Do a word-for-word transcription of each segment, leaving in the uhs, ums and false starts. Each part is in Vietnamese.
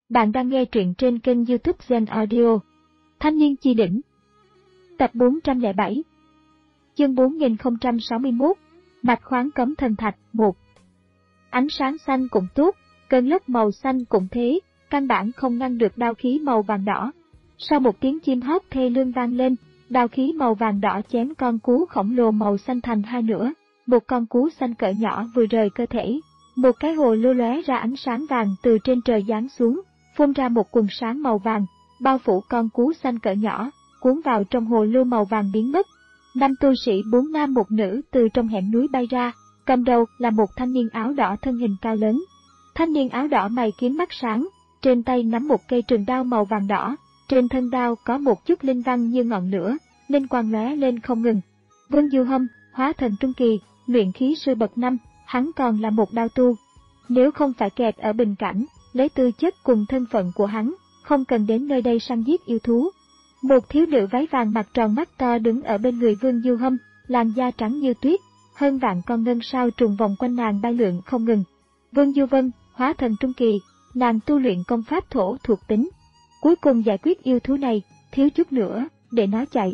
Bạn đang nghe truyện trên kênh YouTube Zen Audio. Thanh niên chi đỉnh. Tập bốn trăm lẻ bảy. Chương bốn nghìn không trăm sáu mươi mốt. Mạch khoáng cấm thần thạch một. Ánh sáng xanh cũng tốt, cơn lốc màu xanh cũng thế, căn bản không ngăn được đao khí màu vàng đỏ. Sau một tiếng chim hót thê lương vang lên, đao khí màu vàng đỏ chém con cú khổng lồ màu xanh thành hai nửa. Một con cú xanh cỡ nhỏ vừa rời cơ thể, một cái hồ lô lóe ra ánh sáng vàng từ trên trời giáng xuống, phun ra một quần sáng màu vàng, bao phủ con cú xanh cỡ nhỏ, cuốn vào trong hồ lô màu vàng biến mất. Năm tu sĩ bốn nam một nữ từ trong hẻm núi bay ra, cầm đầu là một thanh niên áo đỏ thân hình cao lớn. Thanh niên áo đỏ mày kiếm mắt sáng, trên tay nắm một cây trường đao màu vàng đỏ, trên thân đao có một chút linh văn như ngọn lửa, linh quang lóe lên không ngừng. Vương Du Hâm, hóa thần trung kỳ, luyện khí sư bậc năm, hắn còn là một đao tu. Nếu không phải kẹt ở bình cảnh, lấy tư chất cùng thân phận của hắn, không cần đến nơi đây săn giết yêu thú. Một thiếu nữ váy vàng mặt tròn mắt to đứng ở bên người Vương Du Hâm, làn da trắng như tuyết, hơn vạn con ngân sao trùng vòng quanh nàng bay lượn không ngừng. Vương Du Vân, hóa thần trung kỳ, nàng tu luyện công pháp thổ thuộc tính. Cuối cùng giải quyết yêu thú này, thiếu chút nữa, để nó chạy.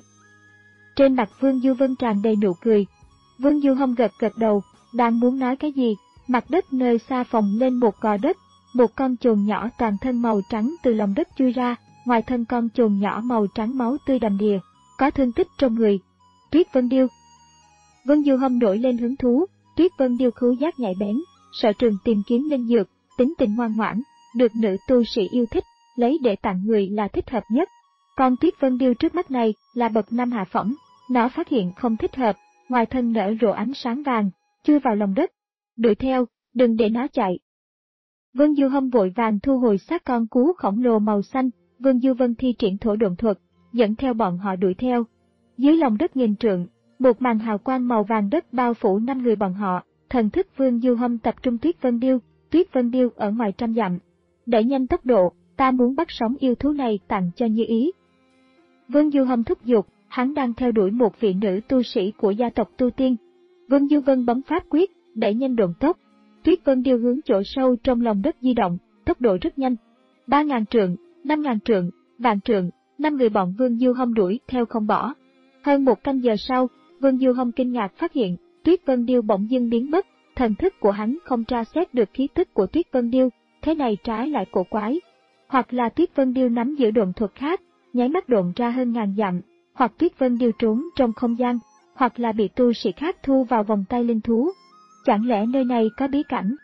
Trên mặt Vương Du Vân tràn đầy nụ cười. Vương Du Hâm gật gật đầu, đang muốn nói cái gì, mặt đất nơi xa phồng lên một gò đất, một con chồn nhỏ toàn thân màu trắng từ lòng đất chui ra, ngoài thân con chồn nhỏ màu trắng máu tươi đầm đìa, có thương tích trong người. Tuyết Vân Điêu. Vương Du Hâm nổi lên hứng thú, Tuyết Vân Điêu khứu giác nhạy bén, sở trường tìm kiếm linh dược, tính tình ngoan ngoãn, được nữ tu sĩ yêu thích, lấy để tặng người là thích hợp nhất. Con Tuyết Vân Điêu trước mắt này là bậc năm hạ phẩm, nó phát hiện không thích hợp, ngoài thân nở rộ ánh sáng vàng, chui vào lòng đất. Đuổi theo, đừng để nó chạy. Vương Du Hâm vội vàng thu hồi xác con cú khổng lồ màu xanh, Vương Du Vân thi triển thổ độn thuật, dẫn theo bọn họ đuổi theo. Dưới lòng đất nghìn trượng, một màn hào quang màu vàng đất bao phủ năm người bọn họ, thần thức Vương Du Hâm tập trung Tuyết Vân Điêu, Tuyết Vân Điêu ở ngoài trăm dặm. Đẩy nhanh tốc độ, ta muốn bắt sống yêu thú này tặng cho Như Ý. Vương Du Hâm thúc giục, hắn đang theo đuổi một vị nữ tu sĩ của gia tộc Tu Tiên. Vương Du Vân bấm pháp quyết, đẩy nhanh độn tốc. Tuyết Vân Điêu hướng chỗ sâu trong lòng đất di động, tốc độ rất nhanh. Ba ngàn trượng, năm ngàn trượng, vạn trượng, năm người bọn Vương Du Hâm đuổi theo không bỏ. Hơn một canh giờ sau, Vương Du Hâm kinh ngạc phát hiện, Tuyết Vân Điêu bỗng dưng biến mất, thần thức của hắn không tra xét được khí tức của Tuyết Vân Điêu, thế này trái lại cổ quái. Hoặc là Tuyết Vân Điêu nắm giữ độn thuật khác, nháy mắt độn ra hơn ngàn dặm, hoặc Tuyết Vân Điêu trốn trong không gian, hoặc là bị tu sĩ khác thu vào vòng tay linh thú. Chẳng lẽ nơi này có bí cảnh?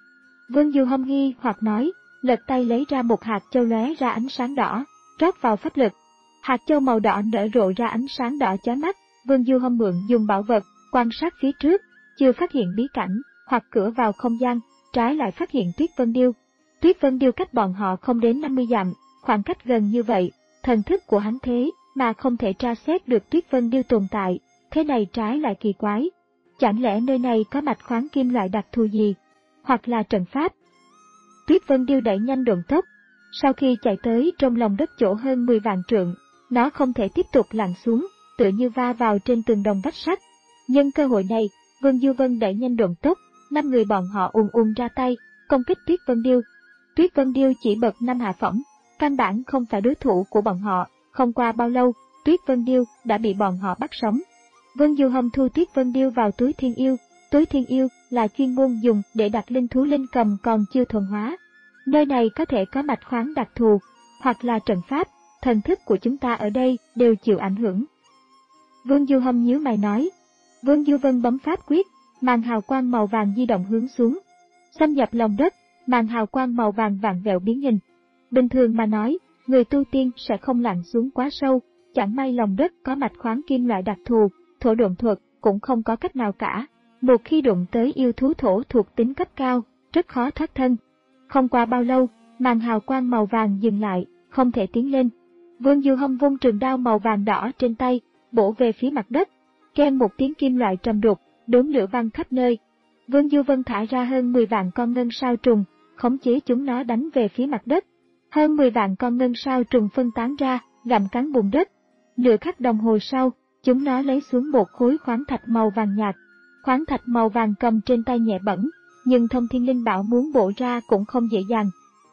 Vương Du Hâm nghi hoặc nói, lật tay lấy ra một hạt châu lóe ra ánh sáng đỏ, rót vào pháp lực. Hạt châu màu đỏ nở rộ ra ánh sáng đỏ chói mắt, Vương Du Hâm mượn dùng bảo vật, quan sát phía trước, chưa phát hiện bí cảnh, hoặc cửa vào không gian, trái lại phát hiện Tuyết Vân Điêu. Tuyết Vân Điêu cách bọn họ không đến năm mươi dặm, khoảng cách gần như vậy, thần thức của hắn thế mà không thể tra xét được Tuyết Vân Điêu tồn tại, thế này trái lại kỳ quái. Chẳng lẽ nơi này có mạch khoáng kim loại đặc thù gì, hoặc là trận pháp? Tuyết Vân Điêu đẩy nhanh độn tốc, sau khi chạy tới trong lòng đất chỗ hơn mười vạn trượng, nó không thể tiếp tục lặn xuống, tựa như va vào trên tường đồng vách sắt. Nhân cơ hội này, Vương Du Vân đẩy nhanh độn tốc, năm người bọn họ ùn ùn ra tay, công kích Tuyết Vân Điêu. Tuyết Vân Điêu chỉ bậc năm hạ phẩm, căn bản không phải đối thủ của bọn họ, không qua bao lâu, Tuyết Vân Điêu đã bị bọn họ bắt sống. Vương Du Hâm thu Tuyết Vân Điêu vào túi thiên yêu, túi thiên yêu là chuyên môn dùng để đặt linh thú linh cầm còn chưa thuần hóa. Nơi này có thể có mạch khoáng đặc thù, hoặc là trận pháp, thần thức của chúng ta ở đây đều chịu ảnh hưởng. Vương Du Hâm nhíu mày nói. Vương Du Vân bấm pháp quyết, màn hào quang màu vàng di động hướng xuống, xâm nhập lòng đất, màn hào quang màu vàng vặn vẹo biến hình. Bình thường mà nói, người tu tiên sẽ không lặn xuống quá sâu, chẳng may lòng đất có mạch khoáng kim loại đặc thù, thổ độn thuật cũng không có cách nào cả. Một khi đụng tới yêu thú thổ thuộc tính cấp cao, rất khó thoát thân. Không qua bao lâu, màn hào quang màu vàng dừng lại, không thể tiến lên. Vương Du Hâm vung trường đao màu vàng đỏ trên tay, bổ về phía mặt đất. Keng một tiếng kim loại trầm đục, đốm lửa văng khắp nơi. Vương Du Vân thả ra hơn mười vạn con ngân sao trùng, khống chế chúng nó đánh về phía mặt đất. Hơn mười vạn con ngân sao trùng phân tán ra, gặm cắn bùn đất. Nửa khắc đồng hồ sau, chúng nó lấy xuống một khối khoáng thạch màu vàng nhạt. Khoáng thạch màu vàng cầm trên tay nhẹ bẩn, nhưng Thông Thiên Linh Bảo muốn bổ ra cũng không dễ dàng.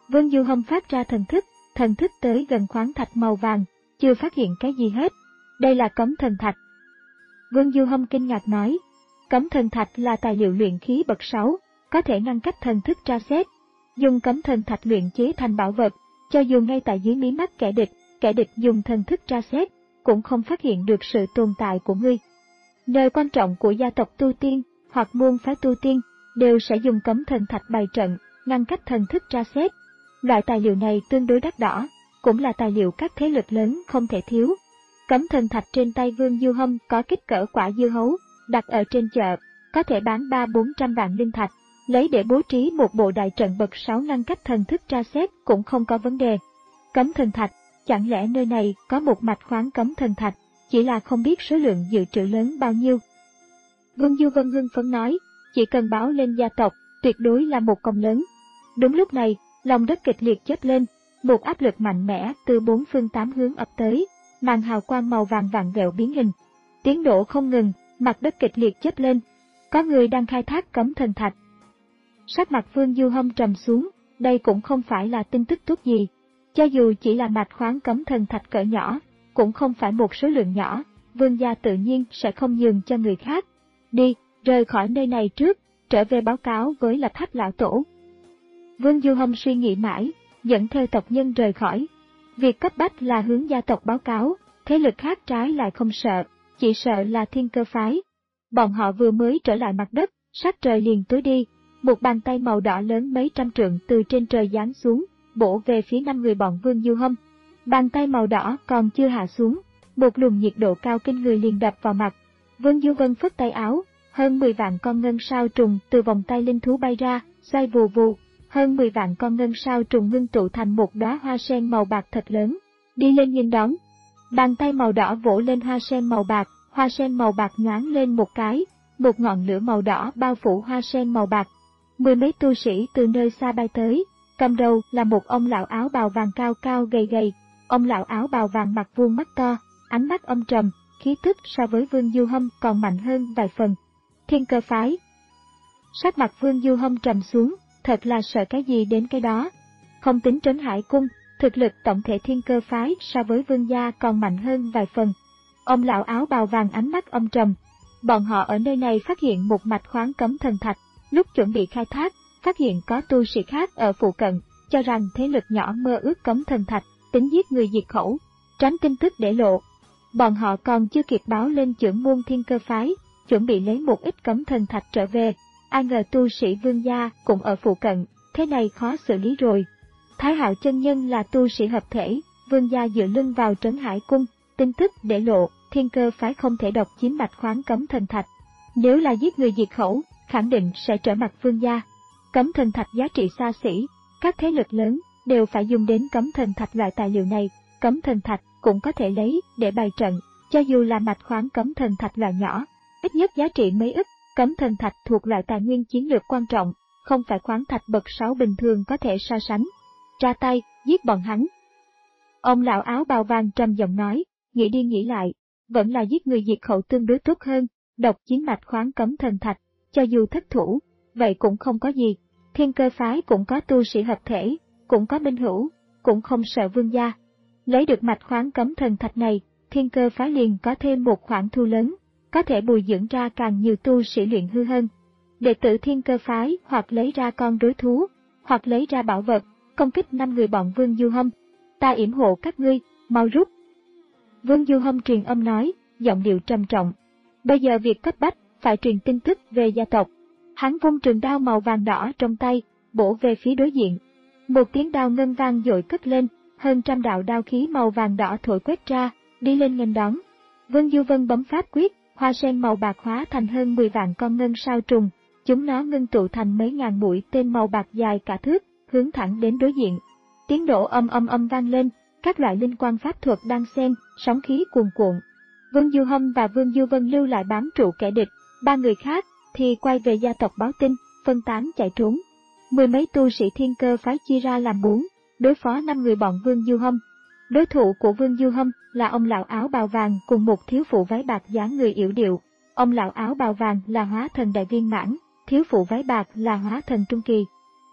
Vương Du Hâm phát ra thần thức, thần thức tới gần khoáng thạch màu vàng, chưa phát hiện cái gì hết. Đây là cấm thần thạch. Vương Du Hâm kinh ngạc nói, cấm thần thạch là tài liệu luyện khí bậc sáu, có thể ngăn cách thần thức tra xét. Dùng cấm thần thạch luyện chế thành bảo vật, cho dù ngay tại dưới mí mắt kẻ địch, kẻ địch dùng thần thức tra xét, cũng không phát hiện được sự tồn tại của ngươi. Nơi quan trọng của gia tộc tu tiên, hoặc môn phái tu tiên, đều sẽ dùng cấm thần thạch bày trận, ngăn cách thần thức tra xét. Loại tài liệu này tương đối đắt đỏ, cũng là tài liệu các thế lực lớn không thể thiếu. Cấm thần thạch trên tay Vương Du Hâm có kích cỡ quả dưa hấu, đặt ở trên chợ, có thể bán ba bốn trăm vạn linh thạch, lấy để bố trí một bộ đại trận bậc sáu ngăn cách thần thức tra xét cũng không có vấn đề. Cấm thần thạch, chẳng lẽ nơi này có một mạch khoáng cấm thần thạch, chỉ là không biết số lượng dự trữ lớn bao nhiêu. Vương Du Vân hưng phấn nói, chỉ cần báo lên gia tộc, tuyệt đối là một công lớn. Đúng lúc này, lòng đất kịch liệt chớp lên, một áp lực mạnh mẽ từ bốn phương tám hướng ập tới, màn hào quang màu vàng vặn vẹo biến hình. Tiếng nổ không ngừng, mặt đất kịch liệt chớp lên. Có người đang khai thác cấm thần thạch. Sắc mặt Vương Du Hâm trầm xuống, đây cũng không phải là tin tức tốt gì. Cho dù chỉ là mạch khoáng cấm thần thạch cỡ nhỏ, cũng không phải một số lượng nhỏ, Vương gia tự nhiên sẽ không nhường cho người khác. Đi, rời khỏi nơi này trước, trở về báo cáo với Lập Hách lão tổ. Vương Du Hâm suy nghĩ mãi, dẫn theo tộc nhân rời khỏi. Việc cấp bách là hướng gia tộc báo cáo, thế lực khác trái lại không sợ, chỉ sợ là Thiên Cơ phái. Bọn họ vừa mới trở lại mặt đất, sắc trời liền tối đi, một bàn tay màu đỏ lớn mấy trăm trượng từ trên trời giáng xuống, bổ về phía năm người bọn Vương Du Hâm. Bàn tay màu đỏ còn chưa hạ xuống, một luồng nhiệt độ cao kinh người liền đập vào mặt. Vương Du Vân phất tay áo, hơn mười vạn con ngân sao trùng từ vòng tay linh thú bay ra, xoay vù vù. Hơn mười vạn con ngân sao trùng ngưng tụ thành một đóa hoa sen màu bạc thật lớn, đi lên nghênh đón. Bàn tay màu đỏ vỗ lên hoa sen màu bạc, hoa sen màu bạc nhoáng lên một cái, một ngọn lửa màu đỏ bao phủ hoa sen màu bạc. Mười mấy tu sĩ từ nơi xa bay tới, cầm đầu là một ông lão áo bào vàng cao cao gầy gầy. Ông lão áo bào vàng mặt vuông mắt to, ánh mắt âm trầm, khí tức so với Vương Du Hâm còn mạnh hơn vài phần. Thiên Cơ phái. Sắc mặt Vương Du Hâm trầm xuống, thật là sợ cái gì đến cái đó. Không tính Trấn Hải Cung, thực lực tổng thể Thiên Cơ phái so với Vương gia còn mạnh hơn vài phần. Ông lão áo bào vàng ánh mắt âm trầm. Bọn họ ở nơi này phát hiện một mạch khoáng cấm thần thạch, lúc chuẩn bị khai thác, phát hiện có tu sĩ khác ở phụ cận, cho rằng thế lực nhỏ mơ ước cấm thần thạch, tính giết người diệt khẩu, tránh tin tức để lộ. Bọn họ còn chưa kịp báo lên trưởng môn Thiên Cơ phái, chuẩn bị lấy một ít cấm thần thạch trở về. Ai ngờ tu sĩ Vương gia cũng ở phụ cận, thế này khó xử lý rồi. Thái Hạo chân nhân là tu sĩ hợp thể, Vương gia dựa lưng vào Trấn Hải Cung, tin tức để lộ, Thiên Cơ phái không thể độc chiếm mạch khoáng cấm thần thạch. Nếu là giết người diệt khẩu, khẳng định sẽ trở mặt Vương gia. Cấm thần thạch giá trị xa xỉ, các thế lực lớn đều phải dùng đến cấm thần thạch loại tài liệu này. Cấm thần thạch cũng có thể lấy để bày trận, cho dù là mạch khoáng cấm thần thạch loại nhỏ, ít nhất giá trị mấy ức. Cấm thần thạch thuộc loại tài nguyên chiến lược quan trọng, không phải khoáng thạch bậc sáu bình thường có thể so sánh. Ra tay, giết bọn hắn. Ông lão áo bào vàng trầm giọng nói, nghĩ đi nghĩ lại, vẫn là giết người diệt khẩu tương đối tốt hơn, độc chiếm mạch khoáng cấm thần thạch, cho dù thất thủ, vậy cũng không có gì. Thiên Cơ phái cũng có tu sĩ hợp thể, cũng có minh hữu, cũng không sợ Vương gia. Lấy được mạch khoáng cấm thần thạch này, Thiên Cơ phái liền có thêm một khoản thu lớn, có thể bồi dưỡng ra càng nhiều tu sĩ luyện hư hơn. Đệ tử Thiên Cơ phái hoặc lấy ra con đối thú, hoặc lấy ra bảo vật, công kích năm người bọn Vương Du Hâm. Ta yểm hộ các ngươi, mau rút. Vương Du Hâm truyền âm nói, giọng điệu trầm trọng. Bây giờ việc cấp bách, phải truyền tin tức về gia tộc. Hắn vung trường đao màu vàng đỏ trong tay, bổ về phía đối diện. Một tiếng đao ngân vang dội cất lên, hơn trăm đạo đao khí màu vàng đỏ thổi quét ra, đi lên nghênh đón. Vương Du Vân bấm pháp quyết, hoa sen màu bạc hóa thành hơn mười vạn con ngân sao trùng, chúng nó ngưng tụ thành mấy ngàn mũi tên màu bạc dài cả thước, hướng thẳng đến đối diện. Tiếng nổ âm âm âm vang lên, các loại linh quang pháp thuật đang xen, sóng khí cuồn cuộn. Vương Du Hâm và Vương Du Vân lưu lại bám trụ kẻ địch, ba người khác thì quay về gia tộc báo tin, phân tán chạy trốn. Mười mấy tu sĩ Thiên Cơ phái chia ra làm bốn, đối phó năm người bọn Vương Du Hâm. Đối thủ của Vương Du Hâm là ông lão áo bào vàng cùng một thiếu phụ váy bạc dáng người yểu điệu. Ông lão áo bào vàng là hóa thần đại viên mãn, thiếu phụ váy bạc là hóa thần trung kỳ.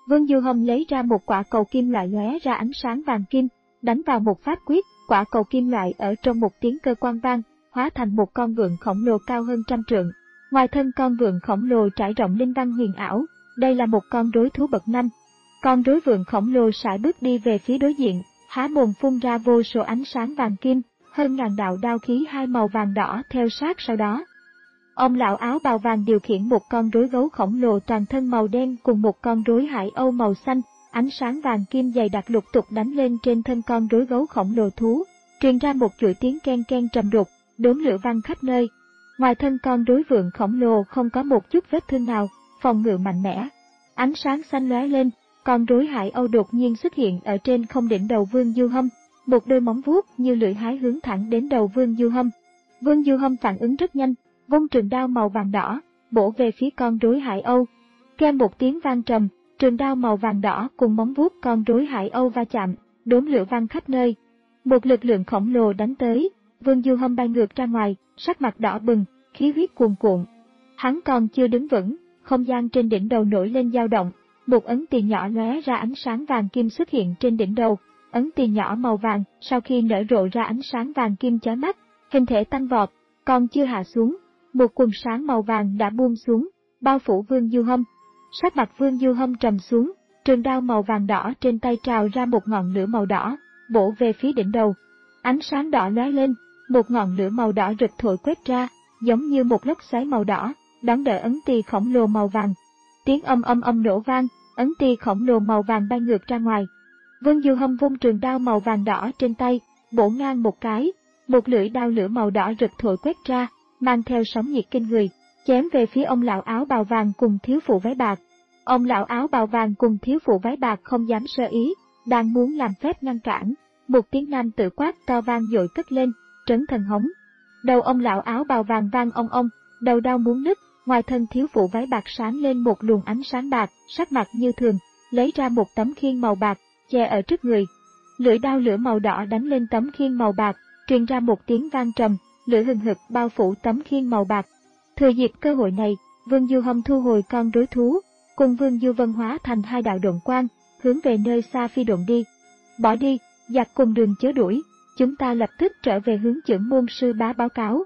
Vương Du Hâm lấy ra một quả cầu kim loại lóe ra ánh sáng vàng kim, đánh vào một pháp quyết, quả cầu kim loại ở trong một tiếng cơ quan vang, hóa thành một con vượn khổng lồ cao hơn trăm trượng. Ngoài thân con vượn khổng lồ trải rộng linh văn huyền ảo, đây là một con rối thú bậc năm. Con rối vượn khổng lồ sải bước đi về phía đối diện, há mồm phun ra vô số ánh sáng vàng kim, hơn ngàn đạo đao khí hai màu vàng đỏ theo sát sau đó. Ông lão áo bào vàng điều khiển một con rối gấu khổng lồ toàn thân màu đen cùng một con rối hải âu màu xanh, ánh sáng vàng kim dày đặc lục tục đánh lên trên thân con rối gấu khổng lồ thú, truyền ra một chuỗi tiếng ken ken trầm đục, đốm lửa vang khắp nơi. Ngoài thân con rối vượn khổng lồ không có một chút vết thương nào, phòng ngự mạnh mẽ. Ánh sáng xanh lóe lên, con rối hải âu đột nhiên xuất hiện ở trên không đỉnh đầu Vương Du Hâm, một đôi móng vuốt như lưỡi hái hướng thẳng đến đầu Vương Du Hâm. Vương Du Hâm phản ứng rất nhanh, vung trường đao màu vàng đỏ, bổ về phía con rối hải âu. Kêu một tiếng vang trầm, trường đao màu vàng đỏ cùng móng vuốt con rối hải âu va chạm, đốm lửa vang khắp nơi. Một lực lượng khổng lồ đánh tới, Vương Du Hâm bay ngược ra ngoài, sắc mặt đỏ bừng, khí huyết cuồn cuộn. Hắn còn chưa đứng vững, không gian trên đỉnh đầu nổi lên dao động, một ấn tiền nhỏ lóe ra ánh sáng vàng kim xuất hiện trên đỉnh đầu. Ấn tiền nhỏ màu vàng sau khi nở rộ ra ánh sáng vàng kim chói mắt, hình thể tăng vọt, còn chưa hạ xuống, một quần sáng màu vàng đã buông xuống, bao phủ Vương Du Hâm. Sắc mặt Vương Du Hâm trầm xuống, trường đao màu vàng đỏ trên tay trào ra một ngọn lửa màu đỏ, bổ về phía đỉnh đầu. Ánh sáng đỏ lóe lên, một ngọn lửa màu đỏ rực thổi quét ra, giống như một lốc xoáy màu đỏ, đón đỡ ấn tỳ khổng lồ màu vàng. Tiếng âm âm âm nổ vang, ấn tỳ khổng lồ màu vàng bay ngược ra ngoài. Vương Du Hâm vung trường đao màu vàng đỏ trên tay, bổ ngang một cái, một lưỡi đao lửa màu đỏ rực thổi quét ra, mang theo sóng nhiệt kinh người, chém về phía ông lão áo bào vàng cùng thiếu phụ váy bạc. Ông lão áo bào vàng cùng thiếu phụ váy bạc không dám sơ ý, đang muốn làm phép ngăn cản, một tiếng nam tự quát to vang dội cất lên, trấn thần hống. Đầu ông lão áo bào vàng vang ong ong, đầu đau muốn nứt, ngoài thân thiếu phụ váy bạc sáng lên một luồng ánh sáng bạc, sắc mặt như thường, lấy ra một tấm khiên màu bạc, che ở trước người. Lưỡi đao lửa màu đỏ đánh lên tấm khiên màu bạc, truyền ra một tiếng vang trầm, lửa hừng hực bao phủ tấm khiên màu bạc. Thừa dịp cơ hội này, Vương Du Hâm thu hồi con rối thú, cùng Vương Du Vân hóa thành hai đạo độn quang, hướng về nơi xa phi độn đi. Bỏ đi, giặc cùng đường chớ đuổi, chúng ta lập tức trở về hướng chưởng môn sư bá báo cáo.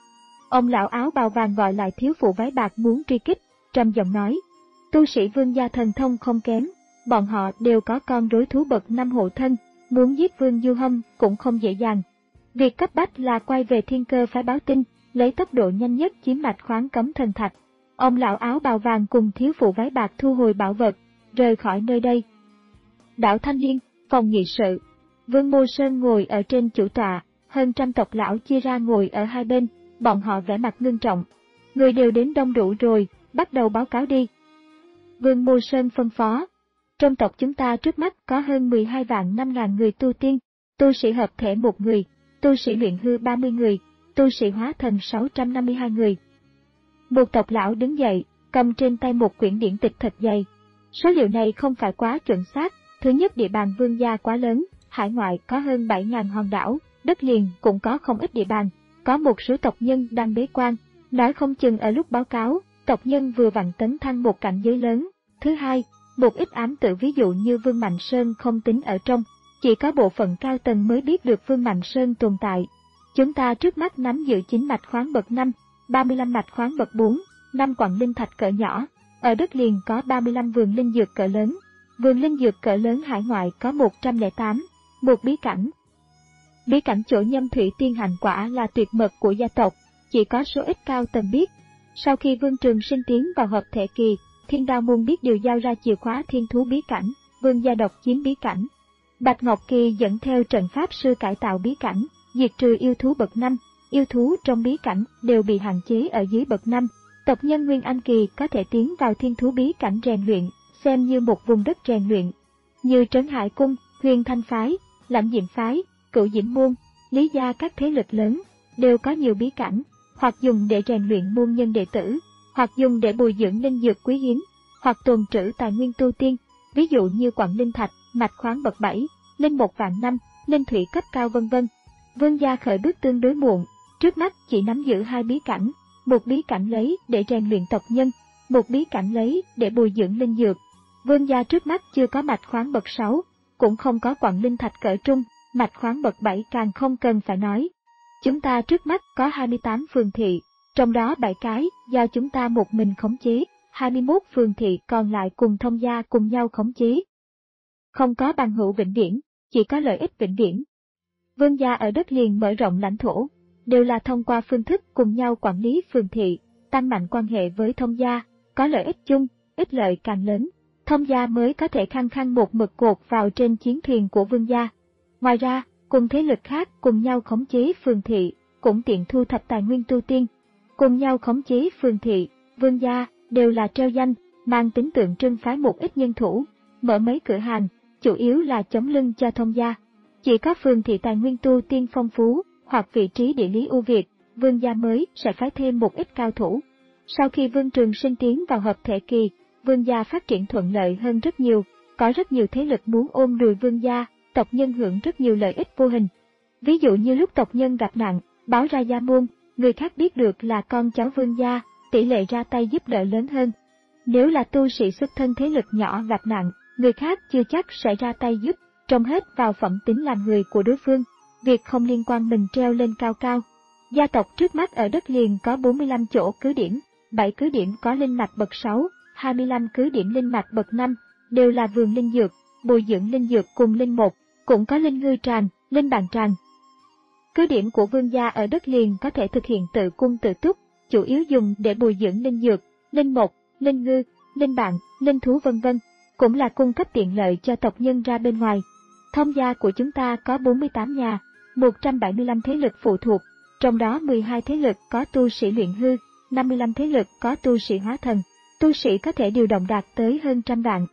Ông lão áo bào vàng gọi lại thiếu phụ váy bạc muốn truy kích, trầm giọng nói, tu sĩ Vương gia thần thông không kém, bọn họ đều có con rối thú bậc năm hộ thân, muốn giết Vương Du Hâm cũng không dễ dàng. Việc cấp bách là quay về Thiên Cơ phái báo tin, lấy tốc độ nhanh nhất chiếm mạch khoáng cấm thần thạch. Ông lão áo bào vàng cùng thiếu phụ váy bạc thu hồi bảo vật, rời khỏi nơi đây. Đảo Thanh Liên, phòng nghị sự. Vương Mô Sơn ngồi ở trên chủ tọa, hơn trăm tộc lão chia ra ngồi ở hai bên, bọn họ vẻ mặt ngưng trọng. Người đều đến đông đủ rồi, bắt đầu báo cáo đi. Vương Mô Sơn phân phó. Trong tộc chúng ta trước mắt có hơn mười hai vạn năm ngàn người tu tiên, tu sĩ hợp thể một người, tu sĩ luyện hư ba mươi người, tu sĩ hóa thần sáu trăm năm mươi hai người. Một tộc lão đứng dậy, cầm trên tay một quyển điển tịch thật dày. Số liệu này không phải quá chuẩn xác, thứ nhất địa bàn Vương gia quá lớn, hải ngoại có hơn bảy nghìn hòn đảo, đất liền cũng có không ít địa bàn, có một số tộc nhân đang bế quan, nói không chừng ở lúc báo cáo, tộc nhân vừa vặn tấn thăng một cảnh giới lớn. Thứ hai, một ít ám tự ví dụ như Vương Mạnh Sơn không tính ở trong, chỉ có bộ phận cao tầng mới biết được Vương Mạnh Sơn tồn tại. Chúng ta trước mắt nắm giữ chín mạch khoáng bậc năm, ba mươi lăm mạch khoáng bậc bốn, năm quặng linh thạch cỡ nhỏ, ở đất liền có ba mươi lăm vườn linh dược cỡ lớn, vườn linh dược cỡ lớn hải ngoại có một trăm lẻ tám, một bí cảnh. Bí cảnh chỗ Nhâm Thủy Tiên Hành quả là tuyệt mật của gia tộc, chỉ có số ít cao tầng biết. Sau khi Vương Trường Sinh tiến vào hợp thể kỳ, Thiên Đao Môn biết điều giao ra chìa khóa thiên thú bí cảnh, Vương gia độc chiếm bí cảnh. Bạch Ngọc Kỳ dẫn theo trận pháp sư cải tạo bí cảnh, diệt trừ yêu thú bậc năm, yêu thú trong bí cảnh đều bị hạn chế ở dưới bậc năm. Tộc nhân Nguyên Anh Kỳ có thể tiến vào thiên thú bí cảnh rèn luyện, xem như một vùng đất rèn luyện. Như Trấn Hải Cung, Huyền Thanh Phái, Lãnh Diệm Phái, Cửu Diễm Môn, Lý gia các thế lực lớn, đều có nhiều bí cảnh, hoặc dùng để rèn luyện môn nhân đệ tử, hoặc dùng để bồi dưỡng linh dược quý hiếm, hoặc tồn trữ tài nguyên tu tiên, ví dụ như quặng linh thạch, mạch khoáng bậc bảy, linh một vạn năm, linh thủy cấp cao vân vân. Vương gia khởi bước tương đối muộn, trước mắt chỉ nắm giữ hai bí cảnh, một bí cảnh lấy để rèn luyện tộc nhân, một bí cảnh lấy để bồi dưỡng linh dược. Vương gia trước mắt chưa có mạch khoáng bậc sáu, cũng không có quặng linh thạch cỡ trung, mạch khoáng bậc bảy càng không cần phải nói. Chúng ta trước mắt có hai mươi tám phường thị, trong đó bảy cái do chúng ta một mình khống chế, hai mươi mốt phường thị còn lại cùng thông gia cùng nhau khống chế. Không có bằng hữu vĩnh viễn, chỉ có lợi ích vĩnh viễn. Vương gia ở đất liền mở rộng lãnh thổ, đều là thông qua phương thức cùng nhau quản lý phường thị, tăng mạnh quan hệ với thông gia, có lợi ích chung, ích lợi càng lớn. Thông gia mới có thể khăng khăng một mực cột vào trên chiến thuyền của vương gia. Ngoài ra, cùng thế lực khác cùng nhau khống chế phường thị, cũng tiện thu thập tài nguyên tu tiên. Cùng nhau khống chế phường thị, vương gia, đều là treo danh, mang tính tượng trưng phái một ít nhân thủ, mở mấy cửa hàng, chủ yếu là chống lưng cho thông gia. Chỉ có phường thị tài nguyên tu tiên phong phú, hoặc vị trí địa lý ưu việt, vương gia mới sẽ phái thêm một ít cao thủ. Sau khi Vương Trường Sinh tiến vào hợp thể kỳ, vương gia phát triển thuận lợi hơn rất nhiều, có rất nhiều thế lực muốn ôm đùi vương gia, tộc nhân hưởng rất nhiều lợi ích vô hình. Ví dụ như lúc tộc nhân gặp nạn, báo ra gia môn, người khác biết được là con cháu vương gia, tỷ lệ ra tay giúp đỡ lớn hơn. Nếu là tu sĩ xuất thân thế lực nhỏ gặp nạn, người khác chưa chắc sẽ ra tay giúp, trông hết vào phẩm tính làm người của đối phương, việc không liên quan mình treo lên cao cao. Gia tộc trước mắt ở đất liền có bốn mươi lăm chỗ cứ điểm, bảy cứ điểm có linh mạch bậc sáu, hai mươi lăm cứ điểm linh mạch bậc năm, đều là vườn linh dược, bồi dưỡng linh dược cùng linh một, cũng có linh ngư tràng, linh bàn tràng. Cứ điểm của vương gia ở đất liền có thể thực hiện tự cung tự túc, chủ yếu dùng để bồi dưỡng linh dược, linh một, linh ngư, linh bạn, linh thú vân vân, cũng là cung cấp tiện lợi cho tộc nhân ra bên ngoài. Thông gia của chúng ta có bốn mươi tám nhà, một trăm bảy mươi lăm thế lực phụ thuộc, trong đó mười hai thế lực có tu sĩ luyện hư, năm mươi lăm thế lực có tu sĩ hóa thần, tu sĩ có thể điều động đạt tới hơn trăm vạn.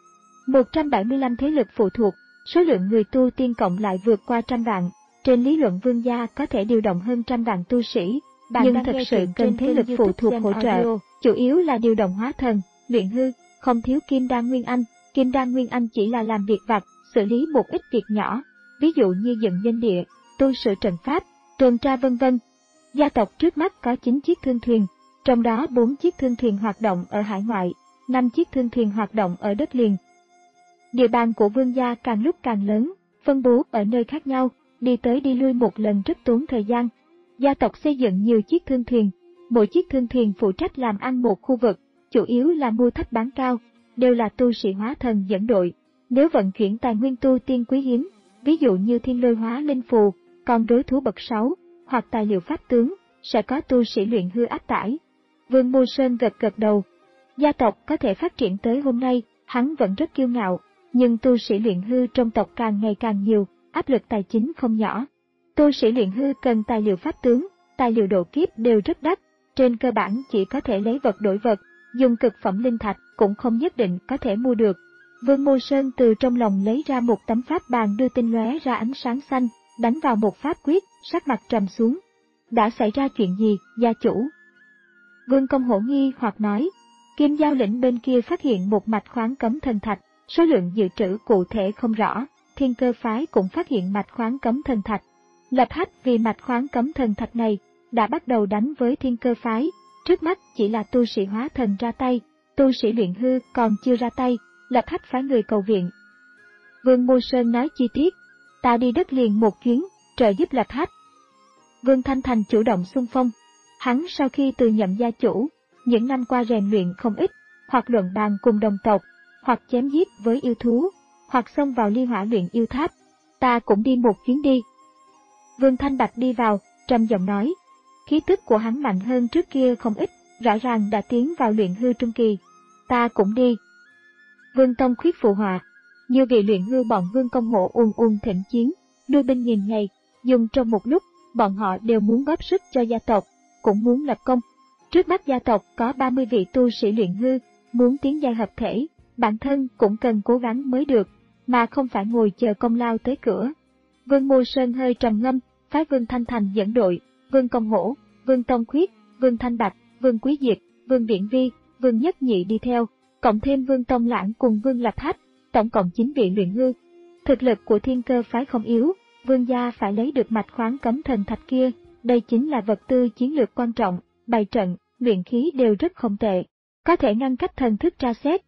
một trăm bảy mươi lăm thế lực phụ thuộc, số lượng người tu tiên cộng lại vượt qua trăm vạn, trên lý luận vương gia có thể điều động hơn trăm vạn tu sĩ, Bạn nhưng thật sự cần thế lực phụ thuộc hỗ trợ, chủ yếu là điều động hóa thần, luyện hư, không thiếu kim đan nguyên anh, kim đan nguyên anh chỉ là làm việc vặt, xử lý một ít việc nhỏ, ví dụ như dựng doanh địa, tu sửa trận pháp, tuần tra vân vân. Gia tộc trước mắt có chín chiếc thương thuyền, trong đó bốn chiếc thương thuyền hoạt động ở hải ngoại, năm chiếc thương thuyền hoạt động ở đất liền. Địa bàn của vương gia càng lúc càng lớn, phân bố ở nơi khác nhau, đi tới đi lui một lần rất tốn thời gian. Gia tộc xây dựng nhiều chiếc thương thuyền, mỗi chiếc thương thuyền phụ trách làm ăn một khu vực, chủ yếu là mua thấp bán cao, đều là tu sĩ hóa thần dẫn đội. Nếu vận chuyển tài nguyên tu tiên quý hiếm, ví dụ như thiên lôi hóa linh phù, con đối thú bậc sáu, hoặc tài liệu pháp tướng, sẽ có tu sĩ luyện hư áp tải. Vương Mô Sơn gật gật đầu. Gia tộc có thể phát triển tới hôm nay, hắn vẫn rất kiêu ngạo, nhưng tu sĩ luyện hư trong tộc càng ngày càng nhiều, áp lực tài chính không nhỏ. Tu sĩ luyện hư cần tài liệu pháp tướng, tài liệu độ kiếp đều rất đắt, trên cơ bản chỉ có thể lấy vật đổi vật, dùng cực phẩm linh thạch cũng không nhất định có thể mua được. Vương Mô Sơn từ trong lòng lấy ra một tấm pháp bàn đưa tinh lóe ra ánh sáng xanh, đánh vào một pháp quyết, sắc mặt trầm xuống. Đã xảy ra chuyện gì, gia chủ? Vương Công Hổ nghi hoặc nói, Kim Giao lĩnh bên kia phát hiện một mạch khoáng cấm thần thạch, số lượng dự trữ cụ thể không rõ, Thiên Cơ phái cũng phát hiện mạch khoáng cấm thần thạch. Lập Hách vì mạch khoáng cấm thần thạch này, đã bắt đầu đánh với Thiên Cơ phái, trước mắt chỉ là tu sĩ hóa thần ra tay, tu sĩ luyện hư còn chưa ra tay, Lập Hách phái người cầu viện. Vương Mô Sơn nói chi tiết, ta đi đất liền một chuyến, trợ giúp Lập Hách. Vương Thanh Thành chủ động xung phong, hắn sau khi từ nhậm gia chủ, những năm qua rèn luyện không ít, hoặc luận bàn cùng đồng tộc, hoặc chém giết với yêu thú, hoặc xông vào ly hỏa luyện yêu tháp, ta cũng đi một chuyến đi. Vương Thanh Bạch đi vào, trầm giọng nói, khí tức của hắn mạnh hơn trước kia không ít, rõ ràng đã tiến vào luyện hư trung kỳ, ta cũng đi. Vương Tông Khuyết phụ họa, nhiều vị luyện hư bọn Vương Công Hổ ùn ùn thịnh chiến, nuôi binh nghìn ngày, dùng trong một lúc, bọn họ đều muốn góp sức cho gia tộc, cũng muốn lập công. Trước mắt gia tộc có ba mươi vị tu sĩ luyện hư, muốn tiến giai hợp thể, bản thân cũng cần cố gắng mới được, mà không phải ngồi chờ công lao tới cửa. Vương Mô Sơn hơi trầm ngâm, phái Vương Thanh Thành dẫn đội, Vương Công Hổ, Vương Tông Khuyết, Vương Thanh Bạch, Vương Quý Diệt, Vương Điển Vi, Vương Nhất Nhị đi theo, cộng thêm Vương Tông Lãng cùng Vương Lập Hách, tổng cộng chín vị luyện hư. Thực lực của Thiên Cơ phái không yếu, Vương gia phải lấy được mạch khoáng cấm thần thạch kia, đây chính là vật tư chiến lược quan trọng, bày trận, luyện khí đều rất không tệ, có thể ngăn cách thần thức tra xét.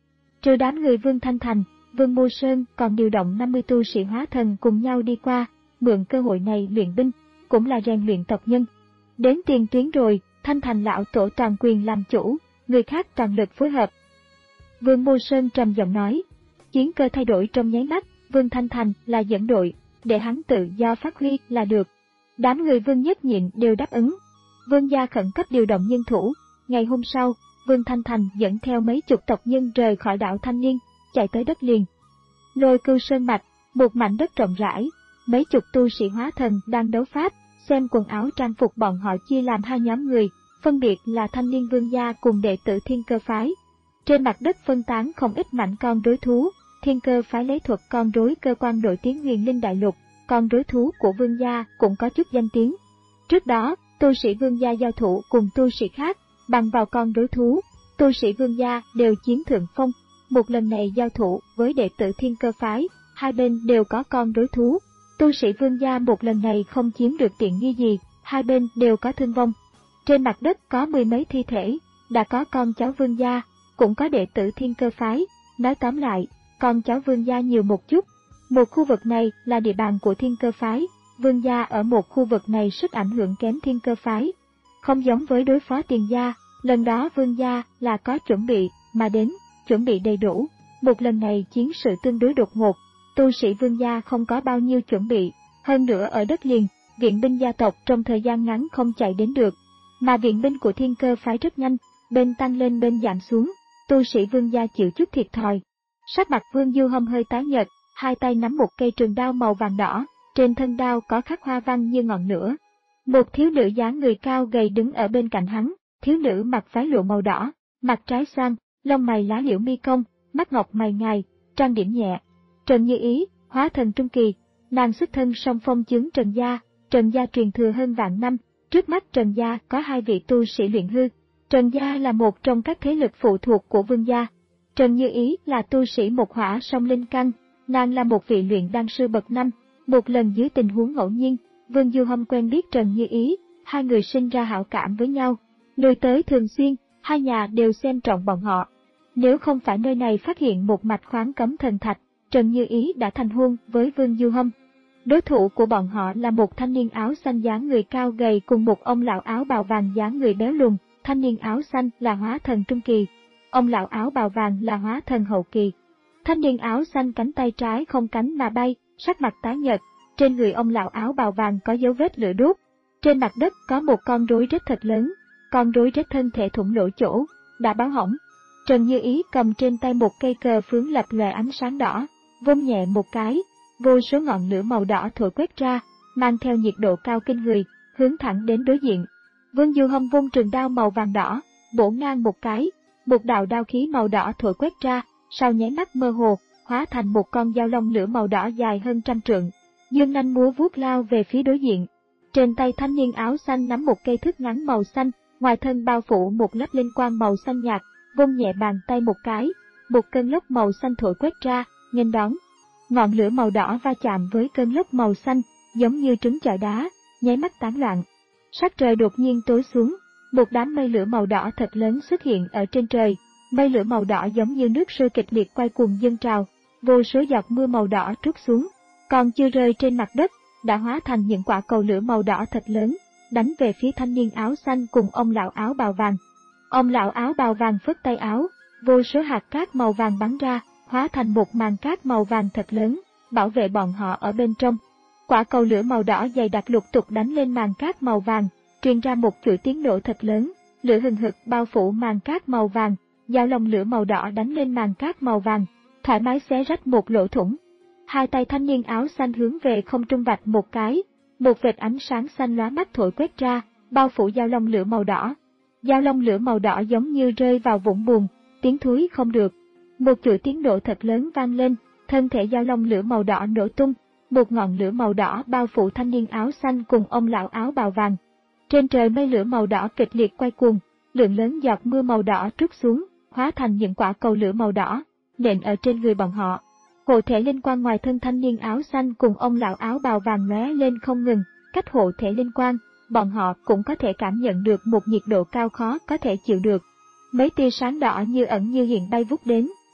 Trừ đám người Vương Thanh Thành, Vương Mô Sơn còn điều động năm mươi tu sĩ hóa thần cùng nhau đi qua, mượn cơ hội này luyện binh, cũng là rèn luyện tộc nhân. Đến tiền tuyến rồi, Thanh Thành lão tổ toàn quyền làm chủ, người khác toàn lực phối hợp. Vương Mô Sơn trầm giọng nói, chiến cơ thay đổi trong nháy mắt, Vương Thanh Thành là dẫn đội, để hắn tự do phát huy là được. Đám người Vương Nhất Nhịn đều đáp ứng. Vương gia khẩn cấp điều động nhân thủ. Ngày hôm sau, Vương Thanh Thành dẫn theo mấy chục tộc nhân rời khỏi đảo Thanh Niên, chạy tới đất liền. Lôi Cưu Sơn mạch, một mảnh đất rộng rãi, mấy chục tu sĩ hóa thần đang đấu pháp, xem quần áo trang phục bọn họ chia làm hai nhóm người, phân biệt là Thanh Niên Vương gia cùng đệ tử Thiên Cơ phái. Trên mặt đất phân tán không ít mảnh con rối thú, Thiên Cơ phái lấy thuật con rối cơ quan nổi tiếng huyền linh đại lục, con rối thú của Vương gia cũng có chút danh tiếng. Trước đó, tu sĩ Vương gia giao thủ cùng tu sĩ khác, bằng vào con rối thú, tu sĩ Vương gia đều chiếm thượng phong. Một lần này giao thủ với đệ tử Thiên Cơ phái, hai bên đều có con rối thú. Tu sĩ Vương gia một lần này không chiếm được tiện nghi gì, hai bên đều có thương vong. Trên mặt đất có mười mấy thi thể, đã có con cháu Vương gia, cũng có đệ tử Thiên Cơ phái. Nói tóm lại, con cháu Vương gia nhiều một chút. Một khu vực này là địa bàn của Thiên Cơ phái, Vương gia ở một khu vực này sức ảnh hưởng kém Thiên Cơ phái. Không giống với đối phó Tiền gia, lần đó Vương gia là có chuẩn bị mà đến, chuẩn bị đầy đủ. Một lần này chiến sự tương đối đột ngột, tu sĩ Vương gia không có bao nhiêu chuẩn bị, hơn nữa ở đất liền, viện binh gia tộc trong thời gian ngắn không chạy đến được, mà viện binh của Thiên Cơ phái rất nhanh, bên tăng lên bên giảm xuống, tu sĩ Vương gia chịu chút thiệt thòi. Sắc mặt Vương Du Hâm hơi tái nhợt, hai tay nắm một cây trường đao màu vàng đỏ, trên thân đao có khắc hoa văn như ngọn lửa. Một thiếu nữ dáng người cao gầy đứng ở bên cạnh hắn, thiếu nữ mặc váy lụa màu đỏ, mặt trái xoan, lông mày lá liễu mi cong, mắt ngọc mày ngài, trang điểm nhẹ. Trần Như Ý, hóa thần trung kỳ, nàng xuất thân song phong chướng Trần gia, Trần gia truyền thừa hơn vạn năm, trước mắt Trần gia có hai vị tu sĩ luyện hư. Trần gia là một trong các thế lực phụ thuộc của Vương gia. Trần Như Ý là tu sĩ một hỏa song linh căn, nàng là một vị luyện đan sư bậc năm. Một lần dưới tình huống ngẫu nhiên, Vương Du Hâm quen biết Trần Như Ý, hai người sinh ra hảo cảm với nhau. Lui tới thường xuyên, hai nhà đều xem trọng bọn họ. Nếu không phải nơi này phát hiện một mạch khoáng cấm thần thạch, Trần Như Ý đã thành hôn với Vương Du Hâm. Đối thủ của bọn họ là một thanh niên áo xanh dáng người cao gầy cùng một ông lão áo bào vàng dáng người béo lùn. Thanh niên áo xanh là hóa thần trung kỳ, ông lão áo bào vàng là hóa thần hậu kỳ. Thanh niên áo xanh cánh tay trái không cánh mà bay, sắc mặt tái nhợt, trên người ông lão áo bào vàng có dấu vết lửa đốt. Trên mặt đất có một con rối rết thật lớn, con rối rết thân thể thủng lỗ chỗ, đã báo hỏng. Trần Như Ý cầm trên tay một cây cờ phướng lập lòe ánh sáng đỏ, vung nhẹ một cái, vô số ngọn lửa màu đỏ thổi quét ra, mang theo nhiệt độ cao kinh người, hướng thẳng đến đối diện. Vương Du Hâm vung trường đao màu vàng đỏ, bổ ngang một cái, một đạo đao khí màu đỏ thổi quét ra, sau nháy mắt mơ hồ, hóa thành một con dao long lửa màu đỏ dài hơn trăm trượng, dương nanh múa vuốt lao về phía đối diện. Trên tay thanh niên áo xanh nắm một cây thước ngắn màu xanh, ngoài thân bao phủ một lớp linh quang màu xanh nhạt, vung nhẹ bàn tay một cái, một cơn lốc màu xanh thổi quét ra, nghênh đón. Ngọn lửa màu đỏ va chạm với cơn lốc màu xanh, giống như trứng chọi đá, nháy mắt tán loạn. Sắc trời đột nhiên tối xuống, một đám mây lửa màu đỏ thật lớn xuất hiện ở trên trời. Mây lửa màu đỏ giống như nước sôi kịch liệt quay cuồng dâng trào, vô số giọt mưa màu đỏ trút xuống, còn chưa rơi trên mặt đất, đã hóa thành những quả cầu lửa màu đỏ thật lớn, đánh về phía thanh niên áo xanh cùng ông lão áo bào vàng. Ông lão áo bào vàng phất tay áo, vô số hạt cát màu vàng bắn ra, hóa thành một màn cát màu vàng thật lớn, bảo vệ bọn họ ở bên trong. Quả cầu lửa màu đỏ dày đặc lục tục đánh lên màn cát màu vàng, truyền ra một chuỗi tiếng nổ thật lớn, lửa hừng hực bao phủ màn cát màu vàng, dao long lửa màu đỏ đánh lên màn cát màu vàng, thoải mái xé rách một lỗ thủng. Hai tay thanh niên áo xanh hướng về không trung vạch một cái, một vệt ánh sáng xanh lóa mắt thổi quét ra, bao phủ dao long lửa màu đỏ. Dao long lửa màu đỏ giống như rơi vào vũng bùn, tiếng thúi không được. Một chuỗi tiếng nổ thật lớn vang lên, thân thể dao long lửa màu đỏ nổ tung, một ngọn lửa màu đỏ bao phủ thanh niên áo xanh cùng ông lão áo bào vàng. Trên trời mây lửa màu đỏ kịch liệt quay cuồng, lượng lớn giọt mưa màu đỏ trút xuống, hóa thành những quả cầu lửa màu đỏ, nện ở trên người bọn họ. Hộ thể linh quang ngoài thân thanh niên áo xanh cùng ông lão áo bào vàng lóe lên không ngừng, cách hộ thể linh quang, bọn họ cũng có thể cảm nhận được một nhiệt độ cao khó có thể chịu được. Mấy tia sáng đỏ như ẩn như hiện bay vút đến,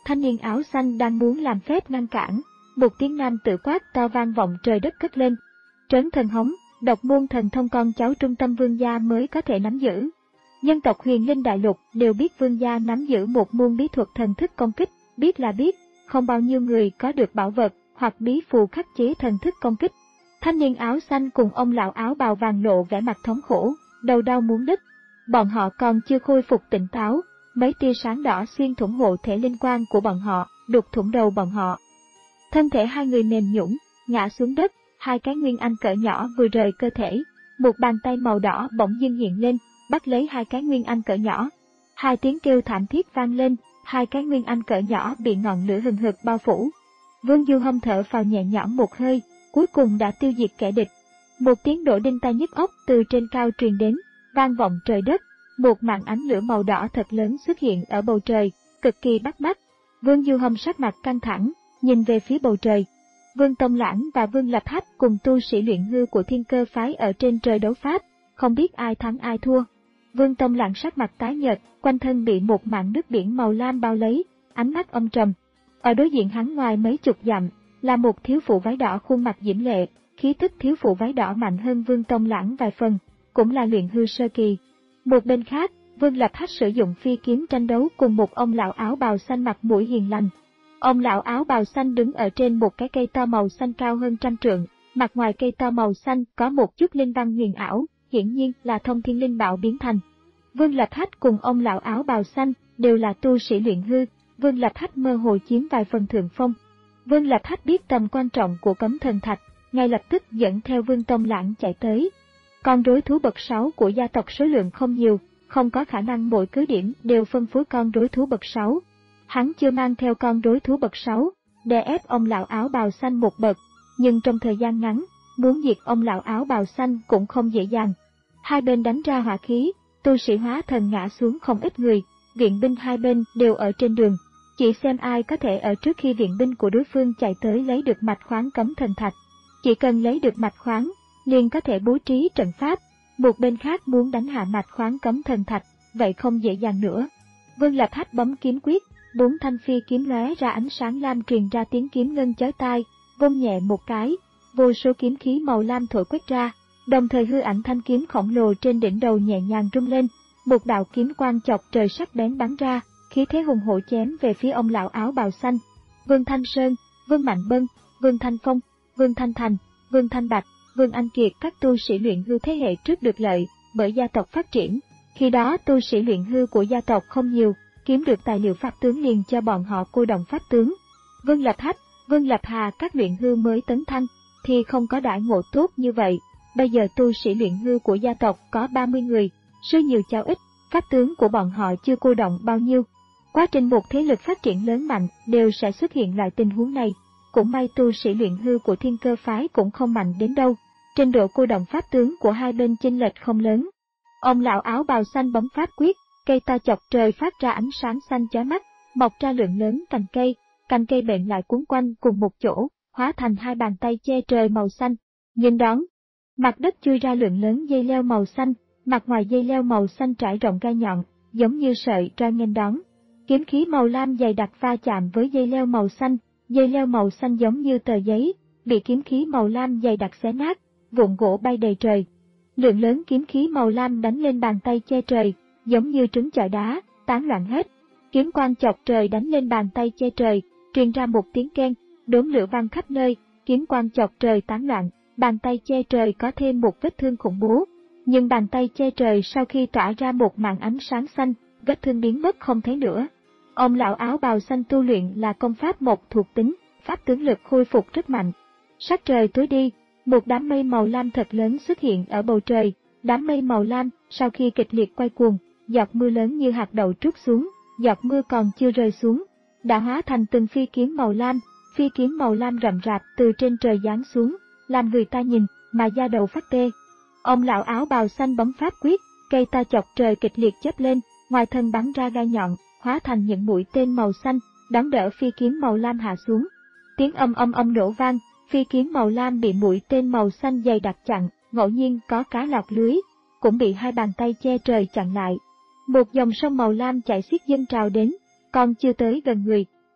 thanh niên áo xanh đang muốn làm phép ngăn cản, một tiếng nam tự quát to vang vọng trời đất cất lên. Trấn thần hống, độc môn thần thông con cháu trung tâm vương gia mới có thể nắm giữ. Nhân tộc huyền linh đại lục đều biết vương gia nắm giữ một môn bí thuật thần thức công kích, biết là biết, không bao nhiêu người có được bảo vật hoặc bí phù khắc chế thần thức công kích. Thanh niên áo xanh cùng ông lão áo bào vàng lộ vẻ mặt thống khổ, đầu đau muốn đứt. Bọn họ còn chưa khôi phục tỉnh táo, mấy tia sáng đỏ xuyên thủng hộ thể linh quang của bọn họ, đục thủng đầu bọn họ. Thân thể hai người mềm nhũn, ngã xuống đất, hai cái nguyên anh cỡ nhỏ vừa rời cơ thể, một bàn tay màu đỏ bỗng dưng hiện lên, bắt lấy hai cái nguyên anh cỡ nhỏ. Hai tiếng kêu thảm thiết vang lên, hai cái nguyên anh cỡ nhỏ bị ngọn lửa hừng hực bao phủ. Vương Du Hâm thở phào nhẹ nhõm một hơi, cuối cùng đã tiêu diệt kẻ địch. Một tiếng nổ đinh tai nhức óc từ trên cao truyền đến, vang vọng trời đất. Một màn ánh lửa màu đỏ thật lớn xuất hiện ở bầu trời, cực kỳ bắt mắt. Vương Du Hâm sắc mặt căng thẳng, nhìn về phía bầu trời. Vương Tông Lãng và Vương Lập Hách cùng tu sĩ luyện hư của Thiên Cơ phái ở trên trời đấu pháp, không biết ai thắng ai thua. Vương Tông Lãng sắc mặt tái nhợt, quanh thân bị một mảng nước biển màu lam bao lấy, ánh mắt âm trầm. Ở đối diện hắn ngoài mấy chục dặm, là một thiếu phụ váy đỏ khuôn mặt diễm lệ, khí tức thiếu phụ váy đỏ mạnh hơn Vương Tông Lãng vài phần, cũng là luyện hư sơ kỳ. Một bên khác, Vương Lập Hách sử dụng phi kiếm tranh đấu cùng một ông lão áo bào xanh mặt mũi hiền lành. Ông lão áo bào xanh đứng ở trên một cái cây to màu xanh cao hơn trăm trượng, mặt ngoài cây to màu xanh có một chút linh văn huyền ảo, hiển nhiên là thông thiên linh bảo biến thành. Vương Lập Hách cùng ông lão áo bào xanh đều là tu sĩ luyện hư, Vương Lập Hách mơ hồ chiếm vài phần thượng phong. Vương Lập Hách biết tầm quan trọng của cấm thần thạch, ngay lập tức dẫn theo Vương Tông Lãng chạy tới. Con rối thú bậc sáu của gia tộc số lượng không nhiều, không có khả năng mỗi cứ điểm đều phân phối con rối thú bậc sáu. Hắn chưa mang theo con rối thú bậc sáu, đè ép ông lão áo bào xanh một bậc, nhưng trong thời gian ngắn, muốn diệt ông lão áo bào xanh cũng không dễ dàng. Hai bên đánh ra hỏa khí, tu sĩ hóa thần ngã xuống không ít người, viện binh hai bên đều ở trên đường, chỉ xem ai có thể ở trước khi viện binh của đối phương chạy tới lấy được mạch khoáng cấm thần thạch. Chỉ cần lấy được mạch khoáng, liền có thể bố trí trận pháp. Một bên khác muốn đánh hạ mạch khoáng cấm thần thạch, vậy không dễ dàng nữa. Vương Lập Hách bấm kiếm quyết, bốn thanh phi kiếm lóe ra ánh sáng lam truyền ra tiếng kiếm ngân chói tai, vung nhẹ một cái, vô số kiếm khí màu lam thổi quét ra, đồng thời hư ảnh thanh kiếm khổng lồ trên đỉnh đầu nhẹ nhàng rung lên, một đạo kiếm quang chọc trời sắc bén bắn ra, khí thế hùng hổ chém về phía ông lão áo bào xanh. Vương Thanh Sơn, Vương Mạnh Bân, Vương Thanh Phong, Vương Thanh Thành, Vương Thanh Bạch, Vương Anh Kiệt các tu sĩ luyện hư thế hệ trước được lợi bởi gia tộc phát triển. Khi đó tu sĩ luyện hư của gia tộc không nhiều, kiếm được tài liệu pháp tướng liền cho bọn họ cô động pháp tướng. Vương Lập Hách, Vương Lập Hà các luyện hư mới tấn thăng thì không có đãi ngộ tốt như vậy. Bây giờ tu sĩ luyện hư của gia tộc có ba mươi người, số nhiều chao ít, pháp tướng của bọn họ chưa cô động bao nhiêu. Quá trình một thế lực phát triển lớn mạnh đều sẽ xuất hiện loại tình huống này. Cũng may tu sĩ luyện hư của Thiên Cơ phái cũng không mạnh đến đâu, trình độ cô động pháp tướng của hai bên chênh lệch không lớn. Ông lão áo bào xanh bấm pháp quyết, cây ta chọc trời phát ra ánh sáng xanh chói mắt, mọc ra lượng lớn cành cây, cành cây bệnh lại cuốn quanh cùng một chỗ, hóa thành hai bàn tay che trời màu xanh. Nhìn đón, mặt đất chui ra lượng lớn dây leo màu xanh, mặt ngoài dây leo màu xanh trải rộng gai nhọn, giống như sợi roi nghênh đón. Kiếm khí màu lam dày đặc va chạm với dây leo màu xanh, dây leo màu xanh giống như tờ giấy, bị kiếm khí màu lam dày đặc xé nát, vụn gỗ bay đầy trời. Lượng lớn kiếm khí màu lam đánh lên bàn tay che trời, giống như trứng chọi đá, tán loạn hết. Kiếm quang chọc trời đánh lên bàn tay che trời, truyền ra một tiếng keng, đốm lửa vang khắp nơi, kiếm quang chọc trời tán loạn, bàn tay che trời có thêm một vết thương khủng bố. Nhưng bàn tay che trời sau khi tỏa ra một màn ánh sáng xanh, vết thương biến mất không thấy nữa. Ông lão áo bào xanh tu luyện là công pháp một thuộc tính, pháp tướng lực khôi phục rất mạnh. Sắc trời tối đi, một đám mây màu lam thật lớn xuất hiện ở bầu trời. Đám mây màu lam sau khi kịch liệt quay cuồng, giọt mưa lớn như hạt đậu trút xuống, giọt mưa còn chưa rơi xuống, đã hóa thành từng phi kiếm màu lam. Phi kiếm màu lam rậm rạp từ trên trời giáng xuống, làm người ta nhìn mà da đầu phát tê. Ông lão áo bào xanh bấm pháp quyết, cây ta chọc trời kịch liệt chớp lên, ngoài thân bắn ra gai nhọn, hóa thành những mũi tên màu xanh, đón đỡ phi kiếm màu lam hạ xuống. Tiếng âm âm âm nổ vang, phi kiếm màu lam bị mũi tên màu xanh dày đặc chặn, ngẫu nhiên có cá lọt lưới, cũng bị hai bàn tay che trời chặn lại. Một dòng sông màu lam chảy xiết dâng trào đến, còn chưa tới gần người,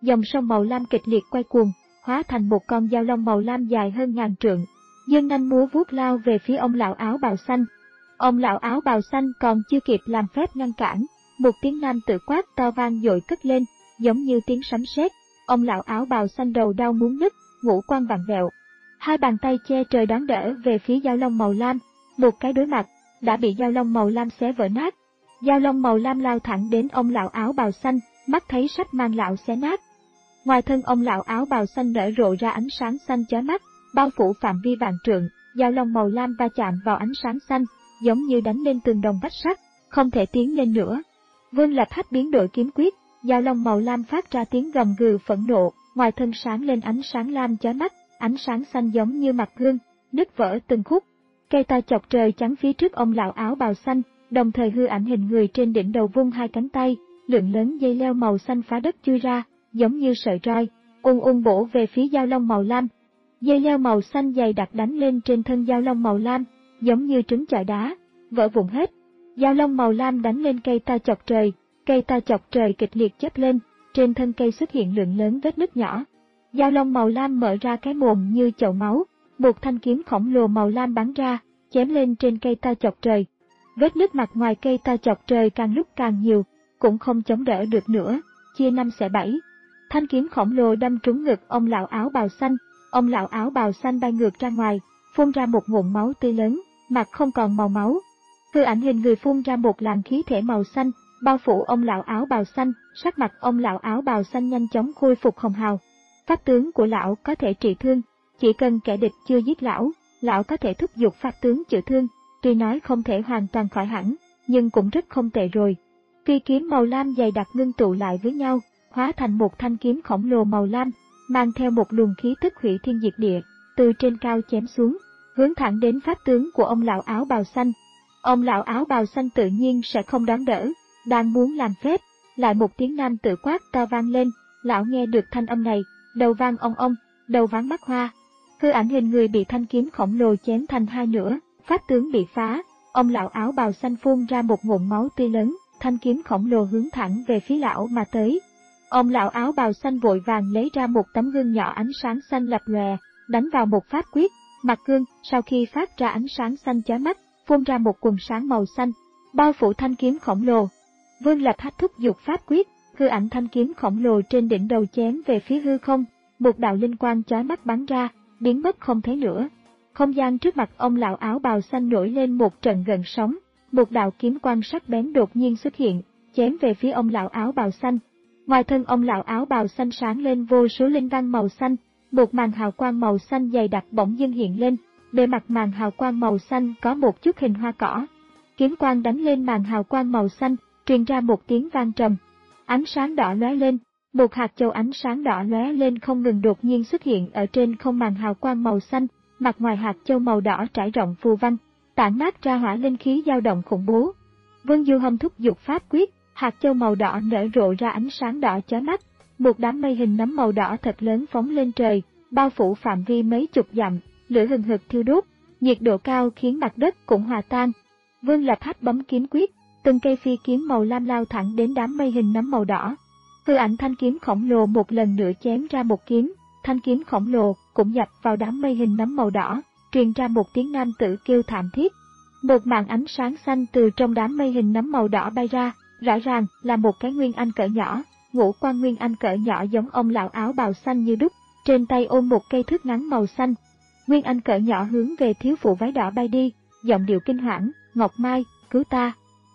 dòng sông màu lam kịch liệt quay cuồng, hóa thành một con dao long màu lam dài hơn ngàn trượng, dương nanh múa vuốt lao về phía ông lão áo bào xanh. Ông lão áo bào xanh còn chưa kịp làm phép ngăn cản, một tiếng nam tự quát to vang dội cất lên, giống như tiếng sấm sét. Ông lão áo bào xanh đầu đau muốn nứt, ngũ quan vặn vẹo, hai bàn tay che trời đón đỡ về phía dao long màu lam, một cái đối mặt đã bị dao long màu lam xé vỡ nát. Dao long màu lam lao thẳng đến ông lão áo bào xanh, mắt thấy sắp mang lão xé nát. Ngoài thân ông lão áo bào xanh nở rộ ra ánh sáng xanh chói mắt, bao phủ phạm vi vạn trượng. Dao long màu lam va chạm vào ánh sáng xanh, giống như đánh lên tường đồng vách sắt, không thể tiến lên nữa. Vương Lập Hách biến đổi kiếm quyết, dao long màu lam phát ra tiếng gầm gừ phẫn nộ, ngoài thân sáng lên ánh sáng lam chói mắt, ánh sáng xanh giống như mặt gương, nứt vỡ từng khúc. Cây to chọc trời chắn phía trước ông lão áo bào xanh, đồng thời hư ảnh hình người trên đỉnh đầu vung hai cánh tay, lượng lớn dây leo màu xanh phá đất chui ra, giống như sợi roi, ung ung bổ về phía dao long màu lam. Dây leo màu xanh dày đặc đánh lên trên thân dao long màu lam, giống như trứng chọi đá, vỡ vụn hết. Dao long màu lam đánh lên cây to chọc trời, cây to chọc trời kịch liệt chớp lên, trên thân cây xuất hiện lượng lớn vết nứt nhỏ. Dao long màu lam mở ra cái mồm như chậu máu, một thanh kiếm khổng lồ màu lam bắn ra, chém lên trên cây to chọc trời. Vết nứt mặt ngoài cây to chọc trời càng lúc càng nhiều, cũng không chống đỡ được nữa, chia năm xẻ bảy. Thanh kiếm khổng lồ đâm trúng ngực ông lão áo bào xanh, ông lão áo bào xanh bay ngược ra ngoài, phun ra một ngụm máu tươi lớn, mặt không còn màu máu. Hư ảnh hình người phun ra một làn khí thể màu xanh, bao phủ ông lão áo bào xanh, sắc mặt ông lão áo bào xanh nhanh chóng khôi phục hồng hào. Pháp tướng của lão có thể trị thương, chỉ cần kẻ địch chưa giết lão, lão có thể thúc giục pháp tướng chữa thương, tuy nói không thể hoàn toàn khỏi hẳn, nhưng cũng rất không tệ rồi. Phi kiếm màu lam dày đặc ngưng tụ lại với nhau, hóa thành một thanh kiếm khổng lồ màu lam, mang theo một luồng khí tức hủy thiên diệt địa, từ trên cao chém xuống, hướng thẳng đến pháp tướng của ông lão áo bào xanh. Ông lão áo bào xanh tự nhiên sẽ không đón đỡ, đang muốn làm phép, lại một tiếng nam tự quát to vang lên, lão nghe được thanh âm này, đầu vang ong ong, đầu váng mắt hoa. Hư ảnh hình người bị thanh kiếm khổng lồ chém thành hai nửa, pháp tướng bị phá, ông lão áo bào xanh phun ra một ngụm máu tươi lớn, thanh kiếm khổng lồ hướng thẳng về phía lão mà tới. Ông lão áo bào xanh vội vàng lấy ra một tấm gương nhỏ ánh sáng xanh lập lòe, đánh vào một pháp quyết, mặt gương sau khi phát ra ánh sáng xanh chói mắt, phun ra một quầng sáng màu xanh, bao phủ thanh kiếm khổng lồ. Vương Lập Hách thúc giục pháp quyết, hư ảnh thanh kiếm khổng lồ trên đỉnh đầu chém về phía hư không, một đạo linh quang chói mắt bắn ra, biến mất không thấy nữa. Không gian trước mặt ông lão áo bào xanh nổi lên một trận gợn sóng, một đạo kiếm quang sắc bén đột nhiên xuất hiện, chém về phía ông lão áo bào xanh. Ngoài thân ông lão áo bào xanh sáng lên vô số linh văn màu xanh, một màn hào quang màu xanh dày đặc bỗng dưng hiện lên, bề mặt màn hào quang màu xanh có một chút hình hoa cỏ. Kiếm quang đánh lên màn hào quang màu xanh, truyền ra một tiếng vang trầm. Ánh sáng đỏ lóe lên, một hạt châu ánh sáng đỏ lóe lên không ngừng đột nhiên xuất hiện ở trên không màn hào quang màu xanh, mặt ngoài hạt châu màu đỏ trải rộng phù văn, tản mát ra hỏa linh khí dao động khủng bố. Vương Du Hâm thúc giục pháp quyết, hạt châu màu đỏ nở rộ ra ánh sáng đỏ chói mắt, một đám mây hình nấm màu đỏ thật lớn phóng lên trời, bao phủ phạm vi mấy chục dặm, lửa hừng hực thiêu đốt, nhiệt độ cao khiến mặt đất cũng hòa tan. Vương Lập Hách bấm kiếm quyết, từng cây phi kiếm màu lam lao thẳng đến đám mây hình nấm màu đỏ. Hư ảnh thanh kiếm khổng lồ một lần nữa chém ra một kiếm, thanh kiếm khổng lồ cũng nhập vào đám mây hình nấm màu đỏ, truyền ra một tiếng nam tử kêu thảm thiết. Một màn ánh sáng xanh từ trong đám mây hình nấm màu đỏ bay ra, rõ ràng là một cái nguyên anh cỡ nhỏ, ngũ quan nguyên anh cỡ nhỏ giống ông lão áo bào xanh như đúc, trên tay ôm một cây thước ngắn màu xanh. Nguyên anh cỡ nhỏ hướng về thiếu phụ váy đỏ bay đi, giọng điệu kinh hoảng, "Ngọc Mai, cứu ta!"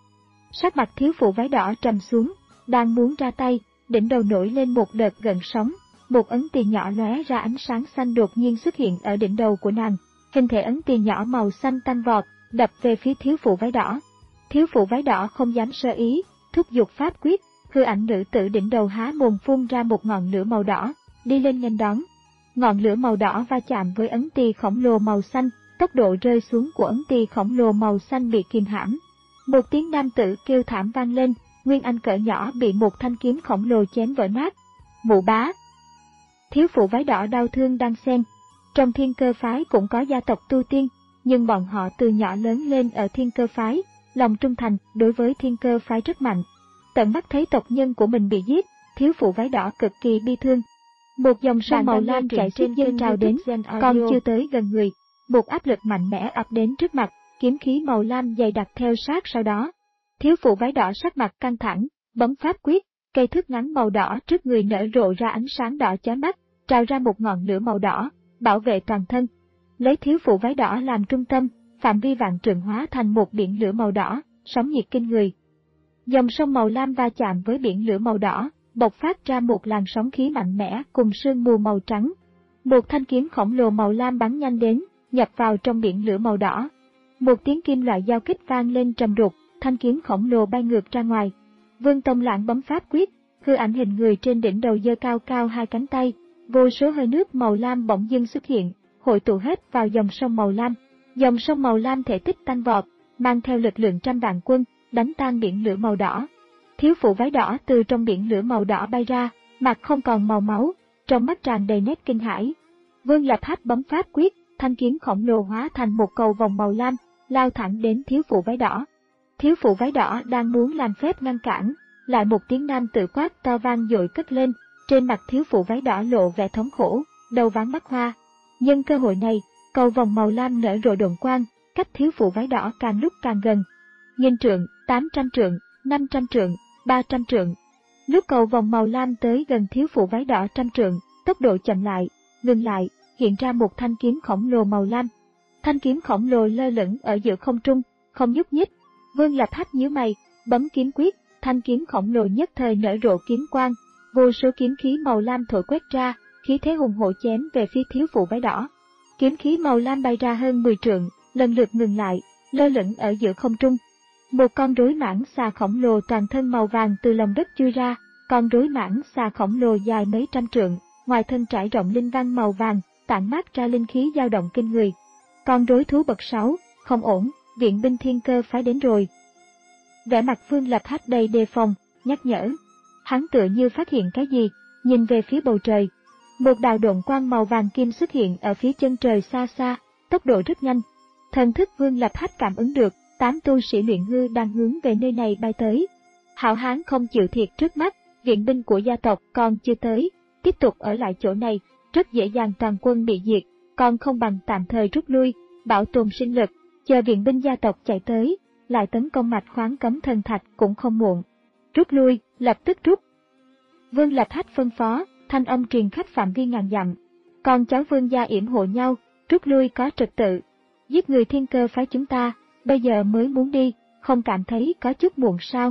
Sắc mặt thiếu phụ váy đỏ trầm xuống, đang muốn ra tay, đỉnh đầu nổi lên một đợt gợn sóng, một ấn tiền nhỏ lóe ra ánh sáng xanh đột nhiên xuất hiện ở đỉnh đầu của nàng, hình thể ấn tiền nhỏ màu xanh tăng vọt, đập về phía thiếu phụ váy đỏ. Thiếu phụ váy đỏ không dám sơ ý, thúc giục pháp quyết, hư ảnh nữ tử đỉnh đầu há mồm phun ra một ngọn lửa màu đỏ, đi lên nghênh đón. Ngọn lửa màu đỏ va chạm với ấn tỳ khổng lồ màu xanh, tốc độ rơi xuống của ấn tỳ khổng lồ màu xanh bị kìm hãm. Một tiếng nam tử kêu thảm vang lên, nguyên anh cỡ nhỏ bị một thanh kiếm khổng lồ chém vỡ nát. Mụ bá! Thiếu phụ váy đỏ đau thương đang xen. Trong Thiên Cơ phái cũng có gia tộc tu tiên, nhưng bọn họ từ nhỏ lớn lên ở Thiên Cơ phái, lòng trung thành đối với Thiên Cơ phái rất mạnh. Tận mắt thấy tộc nhân của mình bị giết, thiếu phụ váy đỏ cực kỳ bi thương. Một dòng sông màu lam chảy xiết dâng trào đến, còn chưa tới gần người, một áp lực mạnh mẽ ập đến trước mặt, kiếm khí màu lam dày đặc theo sát sau đó. Thiếu phụ váy đỏ sắc mặt căng thẳng, bấm pháp quyết, cây thước ngắn màu đỏ trước người nở rộ ra ánh sáng đỏ chói mắt, trào ra một ngọn lửa màu đỏ, bảo vệ toàn thân. Lấy thiếu phụ váy đỏ làm trung tâm, phạm vi vạn trượng hóa thành một biển lửa màu đỏ, sóng nhiệt kinh người. Dòng sông màu lam va chạm với biển lửa màu đỏ, bộc phát ra một làn sóng khí mạnh mẽ cùng sương mù màu trắng. Một thanh kiếm khổng lồ màu lam bắn nhanh đến, nhập vào trong biển lửa màu đỏ. Một tiếng kim loại giao kích vang lên trầm đục, thanh kiếm khổng lồ bay ngược ra ngoài. Vương Tông Lãng bấm pháp quyết, hư ảnh hình người trên đỉnh đầu giơ cao cao hai cánh tay, vô số hơi nước màu lam bỗng dưng xuất hiện, hội tụ hết vào dòng sông màu lam. Dòng sông màu lam thể tích tăng vọt, mang theo lực lượng trăm vạn quân, đánh tan biển lửa màu đỏ. Thiếu phụ váy đỏ từ trong biển lửa màu đỏ bay ra, mặt không còn màu máu, trong mắt tràn đầy nét kinh hãi. Vương Lập Hách bấm pháp quyết, thanh kiếm khổng lồ hóa thành một cầu vòng màu lam, lao thẳng đến thiếu phụ váy đỏ. Thiếu phụ váy đỏ đang muốn làm phép ngăn cản, lại một tiếng nam tự quát to vang dội cất lên, trên mặt thiếu phụ váy đỏ lộ vẻ thống khổ, đầu váng mắt hoa. Nhân cơ hội này, cầu vòng màu lam nở rộ độn quang, cách thiếu phụ váy đỏ càng lúc càng gần. Nghìn trượng, tám trăm trượng, năm trăm trượng, ba trăm trượng. Lúc cầu vòng màu lam tới gần thiếu phụ váy đỏ trăm trượng, tốc độ chậm lại, ngừng lại, hiện ra một thanh kiếm khổng lồ màu lam. Thanh kiếm khổng lồ lơ lửng ở giữa không trung, không nhúc nhích. Vương Lập Hách nhíu mày, bấm kiếm quyết, thanh kiếm khổng lồ nhất thời nở rộ kiếm quang, vô số kiếm khí màu lam thổi quét ra, khí thế hùng hổ chém về phía thiếu phụ váy đỏ. Kiếm khí màu lam bay ra hơn mười trượng, lần lượt ngừng lại, lơ lửng ở giữa không trung. Một con rối mãng xà khổng lồ toàn thân màu vàng từ lòng đất chui ra, con rối mãng xà khổng lồ dài mấy trăm trượng, ngoài thân trải rộng linh văn màu vàng, tản mát ra linh khí dao động kinh người. Con rối thú bậc sáu, không ổn, viện binh Thiên Cơ phái đến rồi. Vẻ mặt Vương Lập Hách đầy đề phòng, nhắc nhở. Hắn tựa như phát hiện cái gì, nhìn về phía bầu trời. Một đạo độn quang màu vàng kim xuất hiện ở phía chân trời xa xa, tốc độ rất nhanh. Thần thức Vương Lập Hách cảm ứng được, tám tu sĩ luyện hư đang hướng về nơi này bay tới. Hảo hán không chịu thiệt trước mắt, viện binh của gia tộc còn chưa tới, tiếp tục ở lại chỗ này, rất dễ dàng toàn quân bị diệt, còn không bằng tạm thời rút lui, bảo tồn sinh lực, chờ viện binh gia tộc chạy tới, lại tấn công mạch khoáng cấm thần thạch cũng không muộn. Rút lui, lập tức rút. Vương Lập Hách phân phó, thanh âm truyền khắp phạm vi ngàn dặm. Con cháu Vương gia yểm hộ nhau, rút lui có trật tự. Giết người Thiên Cơ phái chúng ta, bây giờ mới muốn đi, không cảm thấy có chút muộn sao?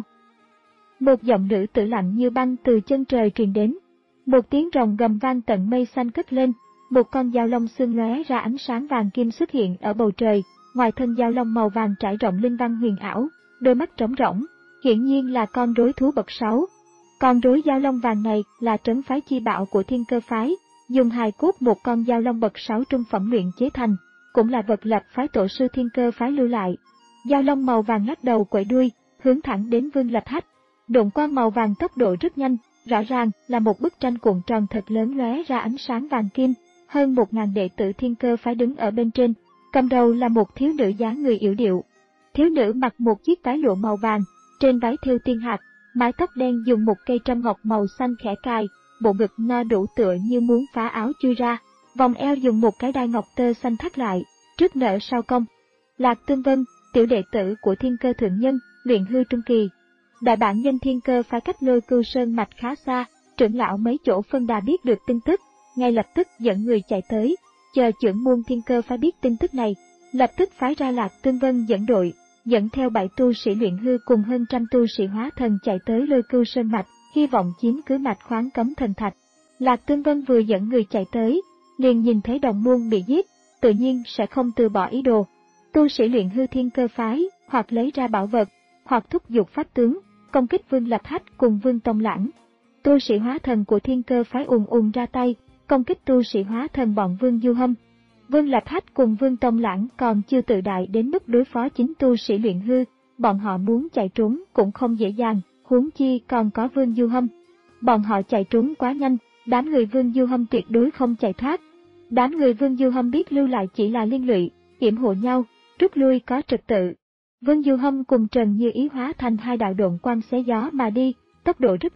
Một giọng nữ tử lạnh như băng từ chân trời truyền đến. Một tiếng rồng gầm vang tận mây xanh cất lên, một con dao long xương lóe ra ánh sáng vàng kim xuất hiện ở bầu trời, ngoài thân dao long màu vàng trải rộng linh văn huyền ảo, đôi mắt trống rỗng, hiển nhiên là con rối thú bậc sáu. Con rối dao long vàng này là trấn phái chi bảo của Thiên Cơ phái, dùng hài cốt một con dao long bậc sáu trung phẩm luyện chế thành, cũng là vật lập phái tổ sư Thiên Cơ phái lưu lại. Dao long màu vàng lắc đầu quẩy đuôi, hướng thẳng đến Vương Lập Hách. Độn quang màu vàng tốc độ rất nhanh, rõ ràng là một bức tranh cuộn tròn thật lớn lóe ra ánh sáng vàng kim, hơn một ngàn đệ tử Thiên Cơ phái đứng ở bên trên, cầm đầu là một thiếu nữ dáng người yểu điệu. Thiếu nữ mặc một chiếc váy lụa màu vàng, trên váy thêu tiên hạt, mái tóc đen dùng một cây trâm ngọc màu xanh khẽ cài, bộ ngực no đủ tựa như muốn phá áo chui ra, vòng eo dùng một cái đai ngọc tơ xanh thắt lại, trước nở sau cong. Lạc Tương Vân, tiểu đệ tử của Thiên Cơ thượng nhân, luyện hư trung kỳ. Đại bản nhân Thiên Cơ phái cách Lôi Cưu Sơn mạch khá xa, trưởng lão mấy chỗ phân đà biết được tin tức, ngay lập tức dẫn người chạy tới, chờ trưởng môn Thiên Cơ phái biết tin tức này, lập tức phái ra Lạc Tương Vân dẫn đội, dẫn theo bảy tu sĩ luyện hư cùng hơn trăm tu sĩ hóa thần chạy tới Lôi Cưu Sơn mạch, hy vọng chiếm cứ mạch khoáng cấm thần thạch. Lạc Tương Vân vừa dẫn người chạy tới, liền nhìn thấy đồng môn bị giết, tự nhiên sẽ không từ bỏ ý đồ. Tu sĩ luyện hư Thiên Cơ phái, hoặc lấy ra bảo vật, hoặc thúc giục pháp tướng, công kích Vương Lập Hách cùng Vương Tông Lãng. Tu sĩ hóa thần của Thiên Cơ phái ùn ùn ra tay, công kích tu sĩ hóa thần bọn Vương Du Hâm. Vương Lập Hách cùng Vương Tông Lãng còn chưa tự đại đến mức đối phó chính tu sĩ luyện hư, bọn họ muốn chạy trốn cũng không dễ dàng, huống chi còn có Vương Du Hâm. Bọn họ chạy trốn quá nhanh, đám người Vương Du Hâm tuyệt đối không chạy thoát. Đám người Vương Du Hâm biết lưu lại chỉ là liên lụy, yểm hộ nhau, rút lui có trật tự. Vương Du Hâm cùng Trần Như Ý hóa thành hai đạo độn quang xé gió mà đi, tốc độ rất nhanh.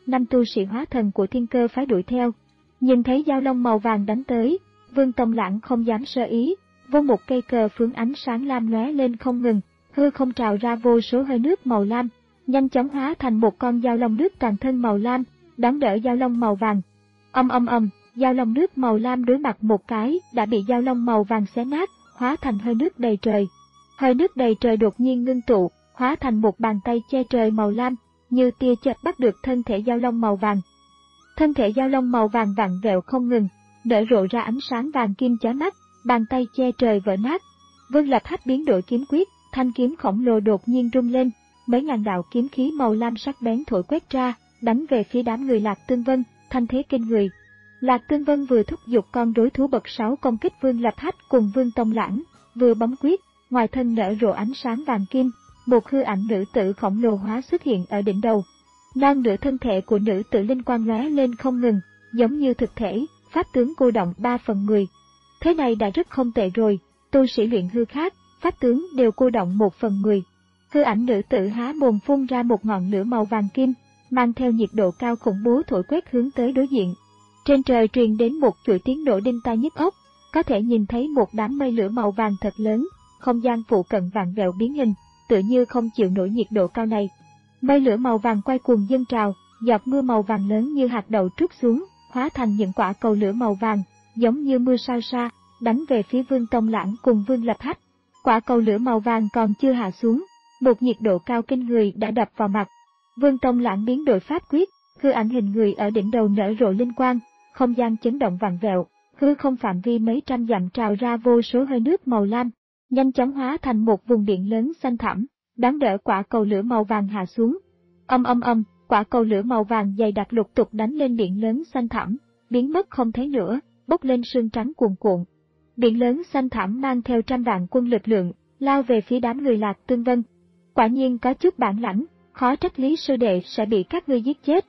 năm tu sĩ hóa thần của Thiên Cơ phái đuổi theo. Nhìn thấy dao long màu vàng đánh tới, Vương Tông Lãng không dám sơ ý, vô một cây cờ phướng ánh sáng lam lóe lên không ngừng, hư không trào ra vô số hơi nước màu lam, nhanh chóng hóa thành một con dao long nước toàn thân màu lam, đón đỡ dao long màu vàng. Ầm ầm ầm, dao long nước màu lam đối mặt một cái đã bị dao long màu vàng xé nát, hóa thành hơi nước đầy trời. Hơi nước đầy trời đột nhiên ngưng tụ, hóa thành một bàn tay che trời màu lam, như tia chớp bắt được thân thể dao long màu vàng. Thân thể dao long màu vàng vặn vẹo không ngừng, nở rộ ra ánh sáng vàng kim chói mắt, bàn tay che trời vỡ nát. Vương Lập Hách biến đổi kiếm quyết, thanh kiếm khổng lồ đột nhiên rung lên, mấy ngàn đạo kiếm khí màu lam sắc bén thổi quét ra, đánh về phía đám người Lạc Tương Vân, thanh thế kinh người. Lạc Tương Vân vừa thúc giục con đối thú bậc sáu công kích Vương Lập Hách cùng Vương Tông Lãng, vừa bấm quyết, ngoài thân nở rộ ánh sáng vàng kim, một hư ảnh nữ tử khổng lồ hóa xuất hiện ở đỉnh đầu. Non nửa thân thể của nữ tử linh quang lóe lên không ngừng, giống như thực thể, pháp tướng cô động ba phần mười. Thế này đã rất không tệ rồi, tu sĩ luyện hư khác, pháp tướng đều cô động một phần mười. Hư ảnh nữ tử há mồm phun ra một ngọn lửa màu vàng kim, mang theo nhiệt độ cao khủng bố thổi quét hướng tới đối diện. Trên trời truyền đến một chuỗi tiếng nổ đinh tai nhức óc, có thể nhìn thấy một đám mây lửa màu vàng thật lớn, không gian phụ cận vặn vẹo biến hình, tựa như không chịu nổi nhiệt độ cao này. Mây lửa màu vàng quay cuồng dâng trào, giọt mưa màu vàng lớn như hạt đậu trút xuống, hóa thành những quả cầu lửa màu vàng, giống như mưa sao sa, đánh về phía Vương Tông Lãng cùng Vương Lập Hách. Quả cầu lửa màu vàng còn chưa hạ xuống, một nhiệt độ cao kinh người đã đập vào mặt. Vương Tông Lãng biến đổi pháp quyết, hư ảnh hình người ở đỉnh đầu nở rộ linh quang, không gian chấn động vặn vẹo, hư không phạm vi mấy trăm dặm trào ra vô số hơi nước màu lam, nhanh chóng hóa thành một vùng biển lớn xanh thẳm, đón đỡ quả cầu lửa màu vàng hạ xuống. Âm âm âm, quả cầu lửa màu vàng dày đặc lục tục đánh lên biển lớn xanh thẳm, biến mất không thấy nữa, bốc lên sương trắng cuồn cuộn. Biển lớn xanh thẳm mang theo trăm vạn quân lực lượng, lao về phía đám người Lạc Tương Vân. Quả nhiên có chút bản lãnh, khó trách Lý sư đệ sẽ bị các ngươi giết chết.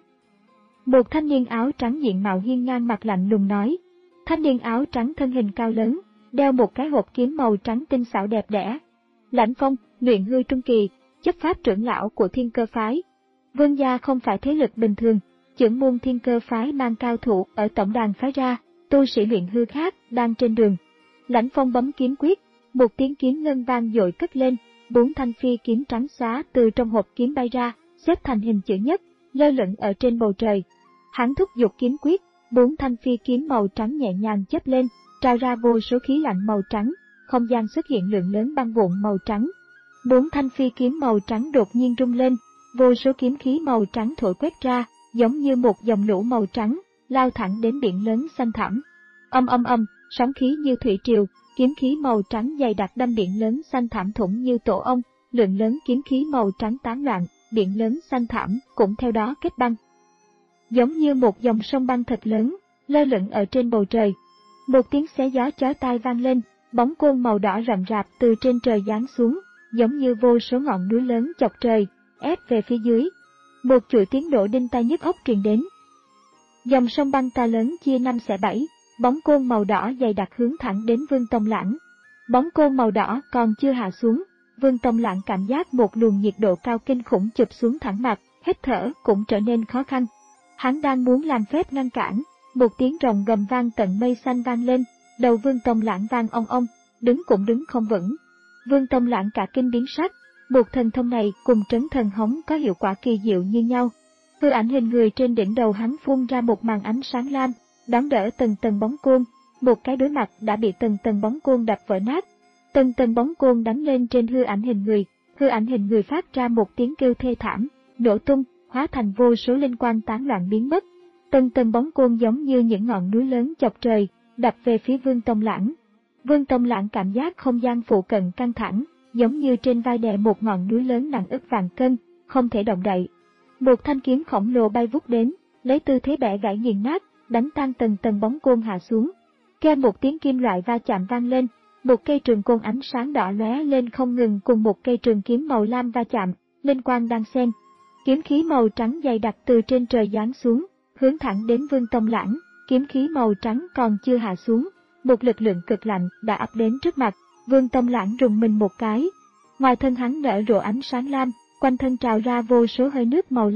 Một thanh niên áo trắng diện mạo hiên ngang mặt lạnh lùng nói. Thanh niên áo trắng thân hình cao lớn, đeo một cái hộp kiếm màu trắng tinh xảo đẹp đẽ. Lãnh Phong, luyện hư trung kỳ, chấp pháp trưởng lão của Thiên Cơ phái. Vương gia không phải thế lực bình thường, trưởng môn Thiên Cơ phái mang cao thủ ở tổng đàn phái ra, tu sĩ luyện hư khác đang trên đường. Lãnh Phong bấm kiếm quyết, một tiếng kiếm ngân vang dội cất lên, bốn thanh phi kiếm trắng xóa từ trong hộp kiếm bay ra, xếp thành hình chữ nhất, lơ lửng ở trên bầu trời. Hắn thúc giục kiếm quyết, bốn thanh phi kiếm màu trắng nhẹ nhàng chớp lên, trao ra vô số khí lạnh màu trắng, không gian xuất hiện lượng lớn băng vụn màu trắng. Bốn thanh phi kiếm màu trắng đột nhiên rung lên, vô số kiếm khí màu trắng thổi quét ra, giống như một dòng lũ màu trắng, lao thẳng đến biển lớn xanh thẳm. Âm âm âm, sóng khí như thủy triều, kiếm khí màu trắng dày đặc đâm biển lớn xanh thẳm thủng như tổ ong, lượng lớn kiếm khí màu trắng tán loạn, biển lớn xanh thẳm cũng theo đó kết băng. Giống như một dòng sông băng thật lớn, lơ lửng ở trên bầu trời. Một tiếng xé gió chói tai vang lên, bóng côn màu đỏ rậm rạp từ trên trời giáng xuống, giống như vô số ngọn núi lớn chọc trời, ép về phía dưới. Một chuỗi tiếng nổ đinh tai nhức óc truyền đến. Dòng sông băng to lớn chia năm xẻ bảy, bóng côn màu đỏ dày đặc hướng thẳng đến Vương Tông Lãng. Bóng côn màu đỏ còn chưa hạ xuống, Vương Tông Lãng cảm giác một luồng nhiệt độ cao kinh khủng chụp xuống thẳng mặt, hít thở cũng trở nên khó khăn. Hắn đang muốn làm phép ngăn cản, một tiếng rồng gầm vang tận mây xanh vang lên, đầu Vương Tông Lãng vang ong ong, đứng cũng đứng không vững. Vương Tông Lãng cả kinh biến sắc, một thần thông này cùng trấn thần hống có hiệu quả kỳ diệu như nhau. Hư ảnh hình người trên đỉnh đầu hắn phun ra một màn ánh sáng lam, đón đỡ từng tầng bóng côn, một cái đối mặt đã bị từng tầng bóng côn đập vỡ nát. Từng tầng bóng côn đánh lên trên hư ảnh hình người, hư ảnh hình người phát ra một tiếng kêu thê thảm, nổ tung, hóa thành vô số linh quang tán loạn biến mất. Từng tầng bóng côn giống như những ngọn núi lớn chọc trời, đập về phía Vương Tông Lãng. Vương Tông Lãng cảm giác không gian phụ cận căng thẳng, giống như trên vai đè một ngọn núi lớn nặng ức vạn cân, không thể động đậy. Một thanh kiếm khổng lồ bay vút đến, lấy tư thế bẻ gãy nghiền nát, đánh tan từng tầng bóng côn hạ xuống. Kêu một tiếng kim loại va chạm vang lên, một cây trường côn ánh sáng đỏ lóe lên không ngừng cùng một cây trường kiếm màu lam va chạm, linh quang đan xen. Kiếm khí màu trắng dày đặc từ trên trời giáng xuống, hướng thẳng đến Vương Tông Lãng. Kiếm khí màu trắng còn chưa hạ xuống, một lực lượng cực lạnh đã ập đến trước mặt. Vương Tông Lãng rùng mình một cái. Ngoài thân hắn nở rộ ánh sáng lam, quanh thân trào ra vô số hơi nước màu lam,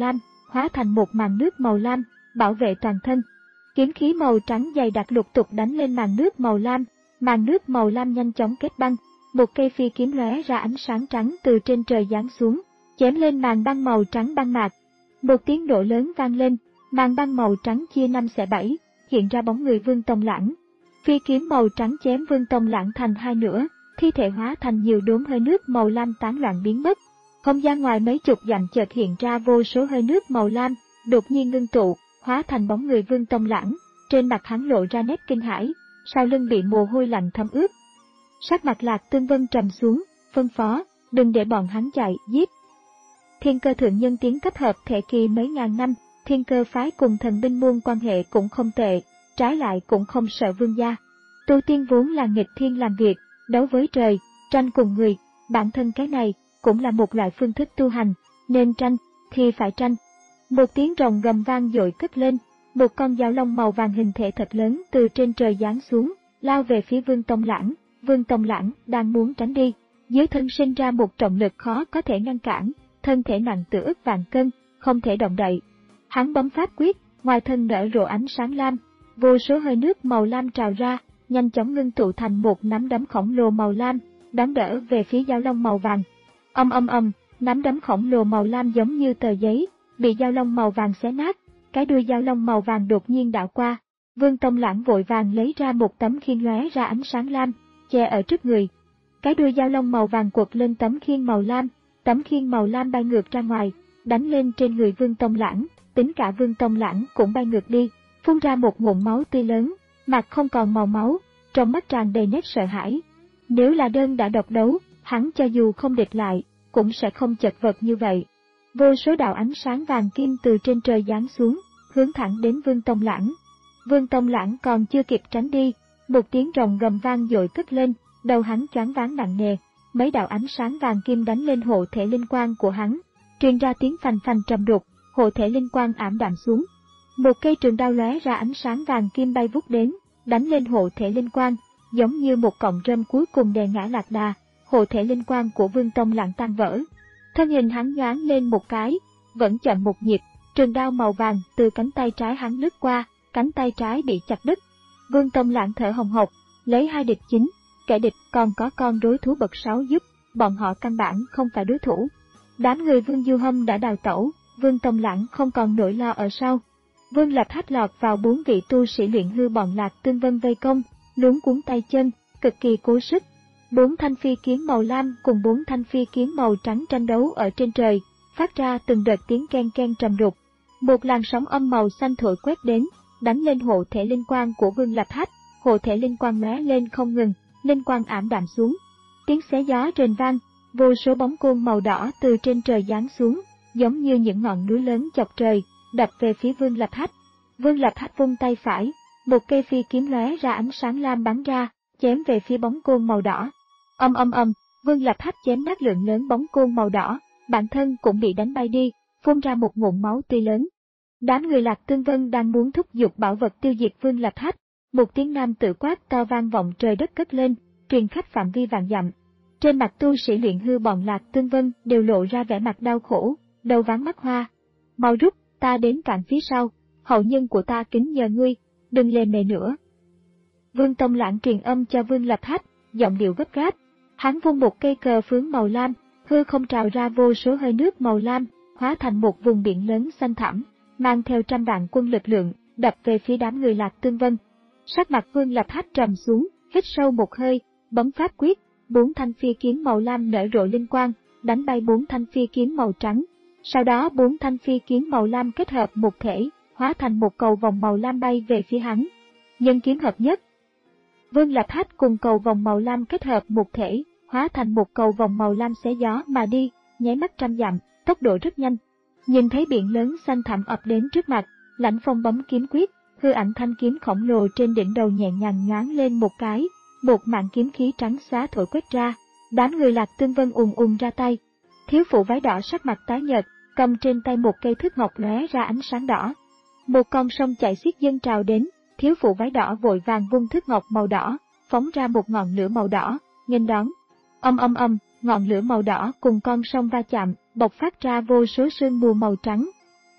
hóa thành một màn nước màu lam, bảo vệ toàn thân. Kiếm khí màu trắng dày đặc lục tục đánh lên màn nước màu lam, màn nước màu lam nhanh chóng kết băng. Một cây phi kiếm lóe ra ánh sáng trắng từ trên trời giáng xuống, chém lên màn băng màu trắng băng mạc. Một tiếng nổ lớn vang lên, màn băng màu trắng chia năm xẻ bảy, hiện ra bóng người Vương Tông Lãng. Phi kiếm màu trắng chém Vương Tông Lãng thành hai nửa, thi thể hóa thành nhiều đốm hơi nước màu lam tán loạn biến mất. Không gian ngoài mấy chục dặm chợt hiện ra vô số hơi nước màu lam, đột nhiên ngưng tụ, hóa thành bóng người Vương Tông Lãng. Trên mặt hắn lộ ra nét kinh hãi, sau lưng bị mồ hôi lạnh thấm ướt. Sắc mặt Lạc Tương Vân trầm xuống, phân phó, đừng để bọn hắn chạy, giết. Thiên Cơ thượng nhân tiến cấp hợp thể kỳ mấy ngàn năm, Thiên Cơ phái cùng Thần binh môn quan hệ cũng không tệ, trái lại cũng không sợ vương gia. Tu tiên vốn là nghịch thiên làm việc, đấu với trời, tranh cùng người, bản thân cái này cũng là một loại phương thức tu hành, nên tranh thì phải tranh. Một tiếng rồng gầm vang dội cất lên, một con dao long màu vàng hình thể thật lớn từ trên trời giáng xuống, lao về phía Vương Tông Lãng. Vương Tông Lãng đang muốn tránh đi, dưới thân sinh ra một trọng lực khó có thể ngăn cản, thân thể nặng tựa ức vạn cân, không thể động đậy. Hắn bấm pháp quyết, ngoài thân nở rộ ánh sáng lam, vô số hơi nước màu lam trào ra, nhanh chóng ngưng tụ thành một nắm đấm khổng lồ màu lam, đón đỡ về phía dao long màu vàng. Âm âm âm, nắm đấm khổng lồ màu lam giống như tờ giấy, bị dao long màu vàng xé nát, cái đuôi dao long màu vàng đột nhiên đảo qua. Vương Tông Lãng vội vàng lấy ra một tấm khiên lóe ra ánh sáng lam, che ở trước người. Cái đuôi dao long màu vàng quật lên tấm khiên màu lam, tấm khiên màu lam bay ngược ra ngoài, đánh lên trên người Vương Tông Lãng, tính cả Vương Tông Lãng cũng bay ngược đi, phun ra một ngụm máu tươi lớn, mặt không còn màu máu, trong mắt tràn đầy nét sợ hãi. Nếu là đơn đã độc đấu, hắn cho dù không địch lại, cũng sẽ không chật vật như vậy. Vô số đạo ánh sáng vàng kim từ trên trời giáng xuống, hướng thẳng đến Vương Tông Lãng. Vương Tông Lãng còn chưa kịp tránh đi, một tiếng rồng gầm vang dội cất lên, đầu hắn choáng váng nặng nề, mấy đạo ánh sáng vàng kim đánh lên hộ thể linh quang của hắn, truyền ra tiếng phành phành trầm đục, hộ thể linh quang ảm đạm xuống. Một cây trường đao lóe ra ánh sáng vàng kim bay vút đến, đánh lên hộ thể linh quang, giống như một cọng rơm cuối cùng đè ngã lạc đà, hộ thể linh quang của Vương Tông Lãng tan vỡ. Thân hình hắn nhoáng lên một cái, vẫn chậm một nhịp, trường đao màu vàng từ cánh tay trái hắn lướt qua, cánh tay trái bị chặt đứt. Vương Tông Lãng thở hồng hộc, lấy hai địch chính, kẻ địch còn có con đối thú bậc sáu giúp, bọn họ căn bản không phải đối thủ. Đám người Vương Du Hâm đã đào tẩu, Vương Tông Lãng không còn nỗi lo ở sau. Vương Lập Hách lọt vào bốn vị tu sĩ luyện hư bọn Lạc Tương Vân vây công, luống cuống tay chân, cực kỳ cố sức. Bốn thanh phi kiếm màu lam cùng bốn thanh phi kiếm màu trắng tranh đấu ở trên trời, phát ra từng đợt tiếng ken ken trầm đục. Một làn sóng âm màu xanh thổi quét đến, đánh lên hộ thể linh quang của Vương Lập Hách, hộ thể linh quang lóe lên không ngừng, linh quang ảm đạm xuống. Tiếng xé gió rền vang, vô số bóng côn màu đỏ từ trên trời giáng xuống, giống như những ngọn núi lớn chọc trời, đập về phía Vương Lập Hách. Vương Lập Hách vung tay phải, một cây phi kiếm lóe ra ánh sáng lam bắn ra, chém về phía bóng côn màu đỏ. Âm âm âm, Vương Lập Hách chém nát lượng lớn bóng côn màu đỏ, bản thân cũng bị đánh bay đi, phun ra một ngụm máu tươi lớn. Đám người Lạc Tương Vân đang muốn thúc giục bảo vật tiêu diệt Vương Lập Hách, một tiếng nam tự quát to vang vọng trời đất cất lên, truyền khắp phạm vi vạn dặm. Trên mặt tu sĩ luyện hư bọn Lạc Tương Vân đều lộ ra vẻ mặt đau khổ, đầu váng mắt hoa. Mau rút, ta đến cản phía sau, hậu nhân của ta kính nhờ ngươi, đừng lề mề nữa. Vương Tông Lãng truyền âm cho Vương Lập Hách, giọng điệu gấp gáp. Hắn vung một cây cờ phướng màu lam, hư không trào ra vô số hơi nước màu lam, hóa thành một vùng biển lớn xanh thẳm, mang theo trăm vạn quân lực lượng, đập về phía đám người Lạc Tương Vân. Sắc mặt Vương Lập Hách trầm xuống, hít sâu một hơi, bấm pháp quyết, bốn thanh phi kiếm màu lam nở rộ linh quang, đánh bay bốn thanh phi kiếm màu trắng. Sau đó bốn thanh phi kiếm màu lam kết hợp một thể, hóa thành một cầu vòng màu lam bay về phía hắn. Nhân kiếm hợp nhất. Vương Lập Hách cùng cầu vòng màu lam kết hợp một thể, hóa thành một cầu vòng màu lam xé gió mà đi, nháy mắt trăm dặm, tốc độ rất nhanh. Nhìn thấy biển lớn xanh thẳm ập đến trước mặt, Lãnh Phong bấm kiếm quyết, hư ảnh thanh kiếm khổng lồ trên đỉnh đầu nhẹ nhàng nhoáng lên một cái, một mảng kiếm khí trắng xóa thổi quét ra. Đám người Lạc Tương Vân ùn ùn ra tay. Thiếu phụ váy đỏ sắc mặt tái nhợt, cầm trên tay một cây thước ngọc lóe ra ánh sáng đỏ. Một con sông chảy xiết dâng trào đến, thiếu phụ váy đỏ vội vàng vung thước ngọc màu đỏ, phóng ra một ngọn lửa màu đỏ, nghênh đón. Âm âm âm, ngọn lửa màu đỏ cùng con sông va chạm, bộc phát ra vô số sương mù màu trắng.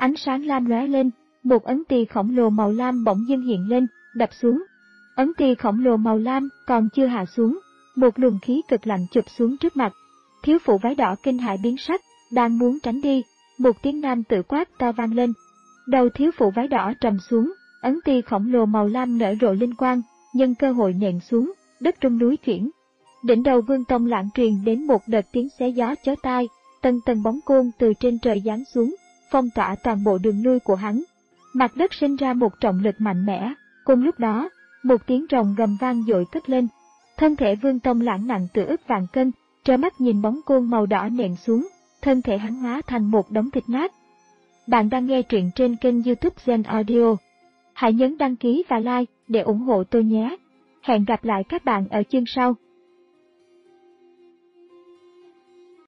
Ánh sáng lam lóe lên, một ấn tỳ khổng lồ màu lam bỗng dưng hiện lên, đập xuống. Ấn tỳ khổng lồ màu lam còn chưa hạ xuống, một luồng khí cực lạnh chụp xuống trước mặt. Thiếu phụ váy đỏ kinh hãi biến sắc, đang muốn tránh đi, một tiếng nam tự quát to vang lên. Đầu thiếu phụ váy đỏ trầm xuống, ấn tỳ khổng lồ màu lam nở rộ linh quang, nhân cơ hội nện xuống, đất rung núi chuyển. Đỉnh đầu Vương Tông Lãng truyền đến một đợt tiếng xé gió chói tai, tầng tầng bóng côn từ trên trời giáng xuống, phong tỏa toàn bộ đường lui của hắn. Mặt đất sinh ra một trọng lực mạnh mẽ, cùng lúc đó, một tiếng rồng gầm vang dội cất lên. Thân thể Vương Tông Lãng nặng từ ức vạn cân, trơ mắt nhìn bóng côn màu đỏ nện xuống, thân thể hắn hóa thành một đống thịt nát. Bạn đang nghe truyện trên kênh YouTube Gen Audio. Hãy nhấn đăng ký và like để ủng hộ tôi nhé. Hẹn gặp lại các bạn ở chương sau.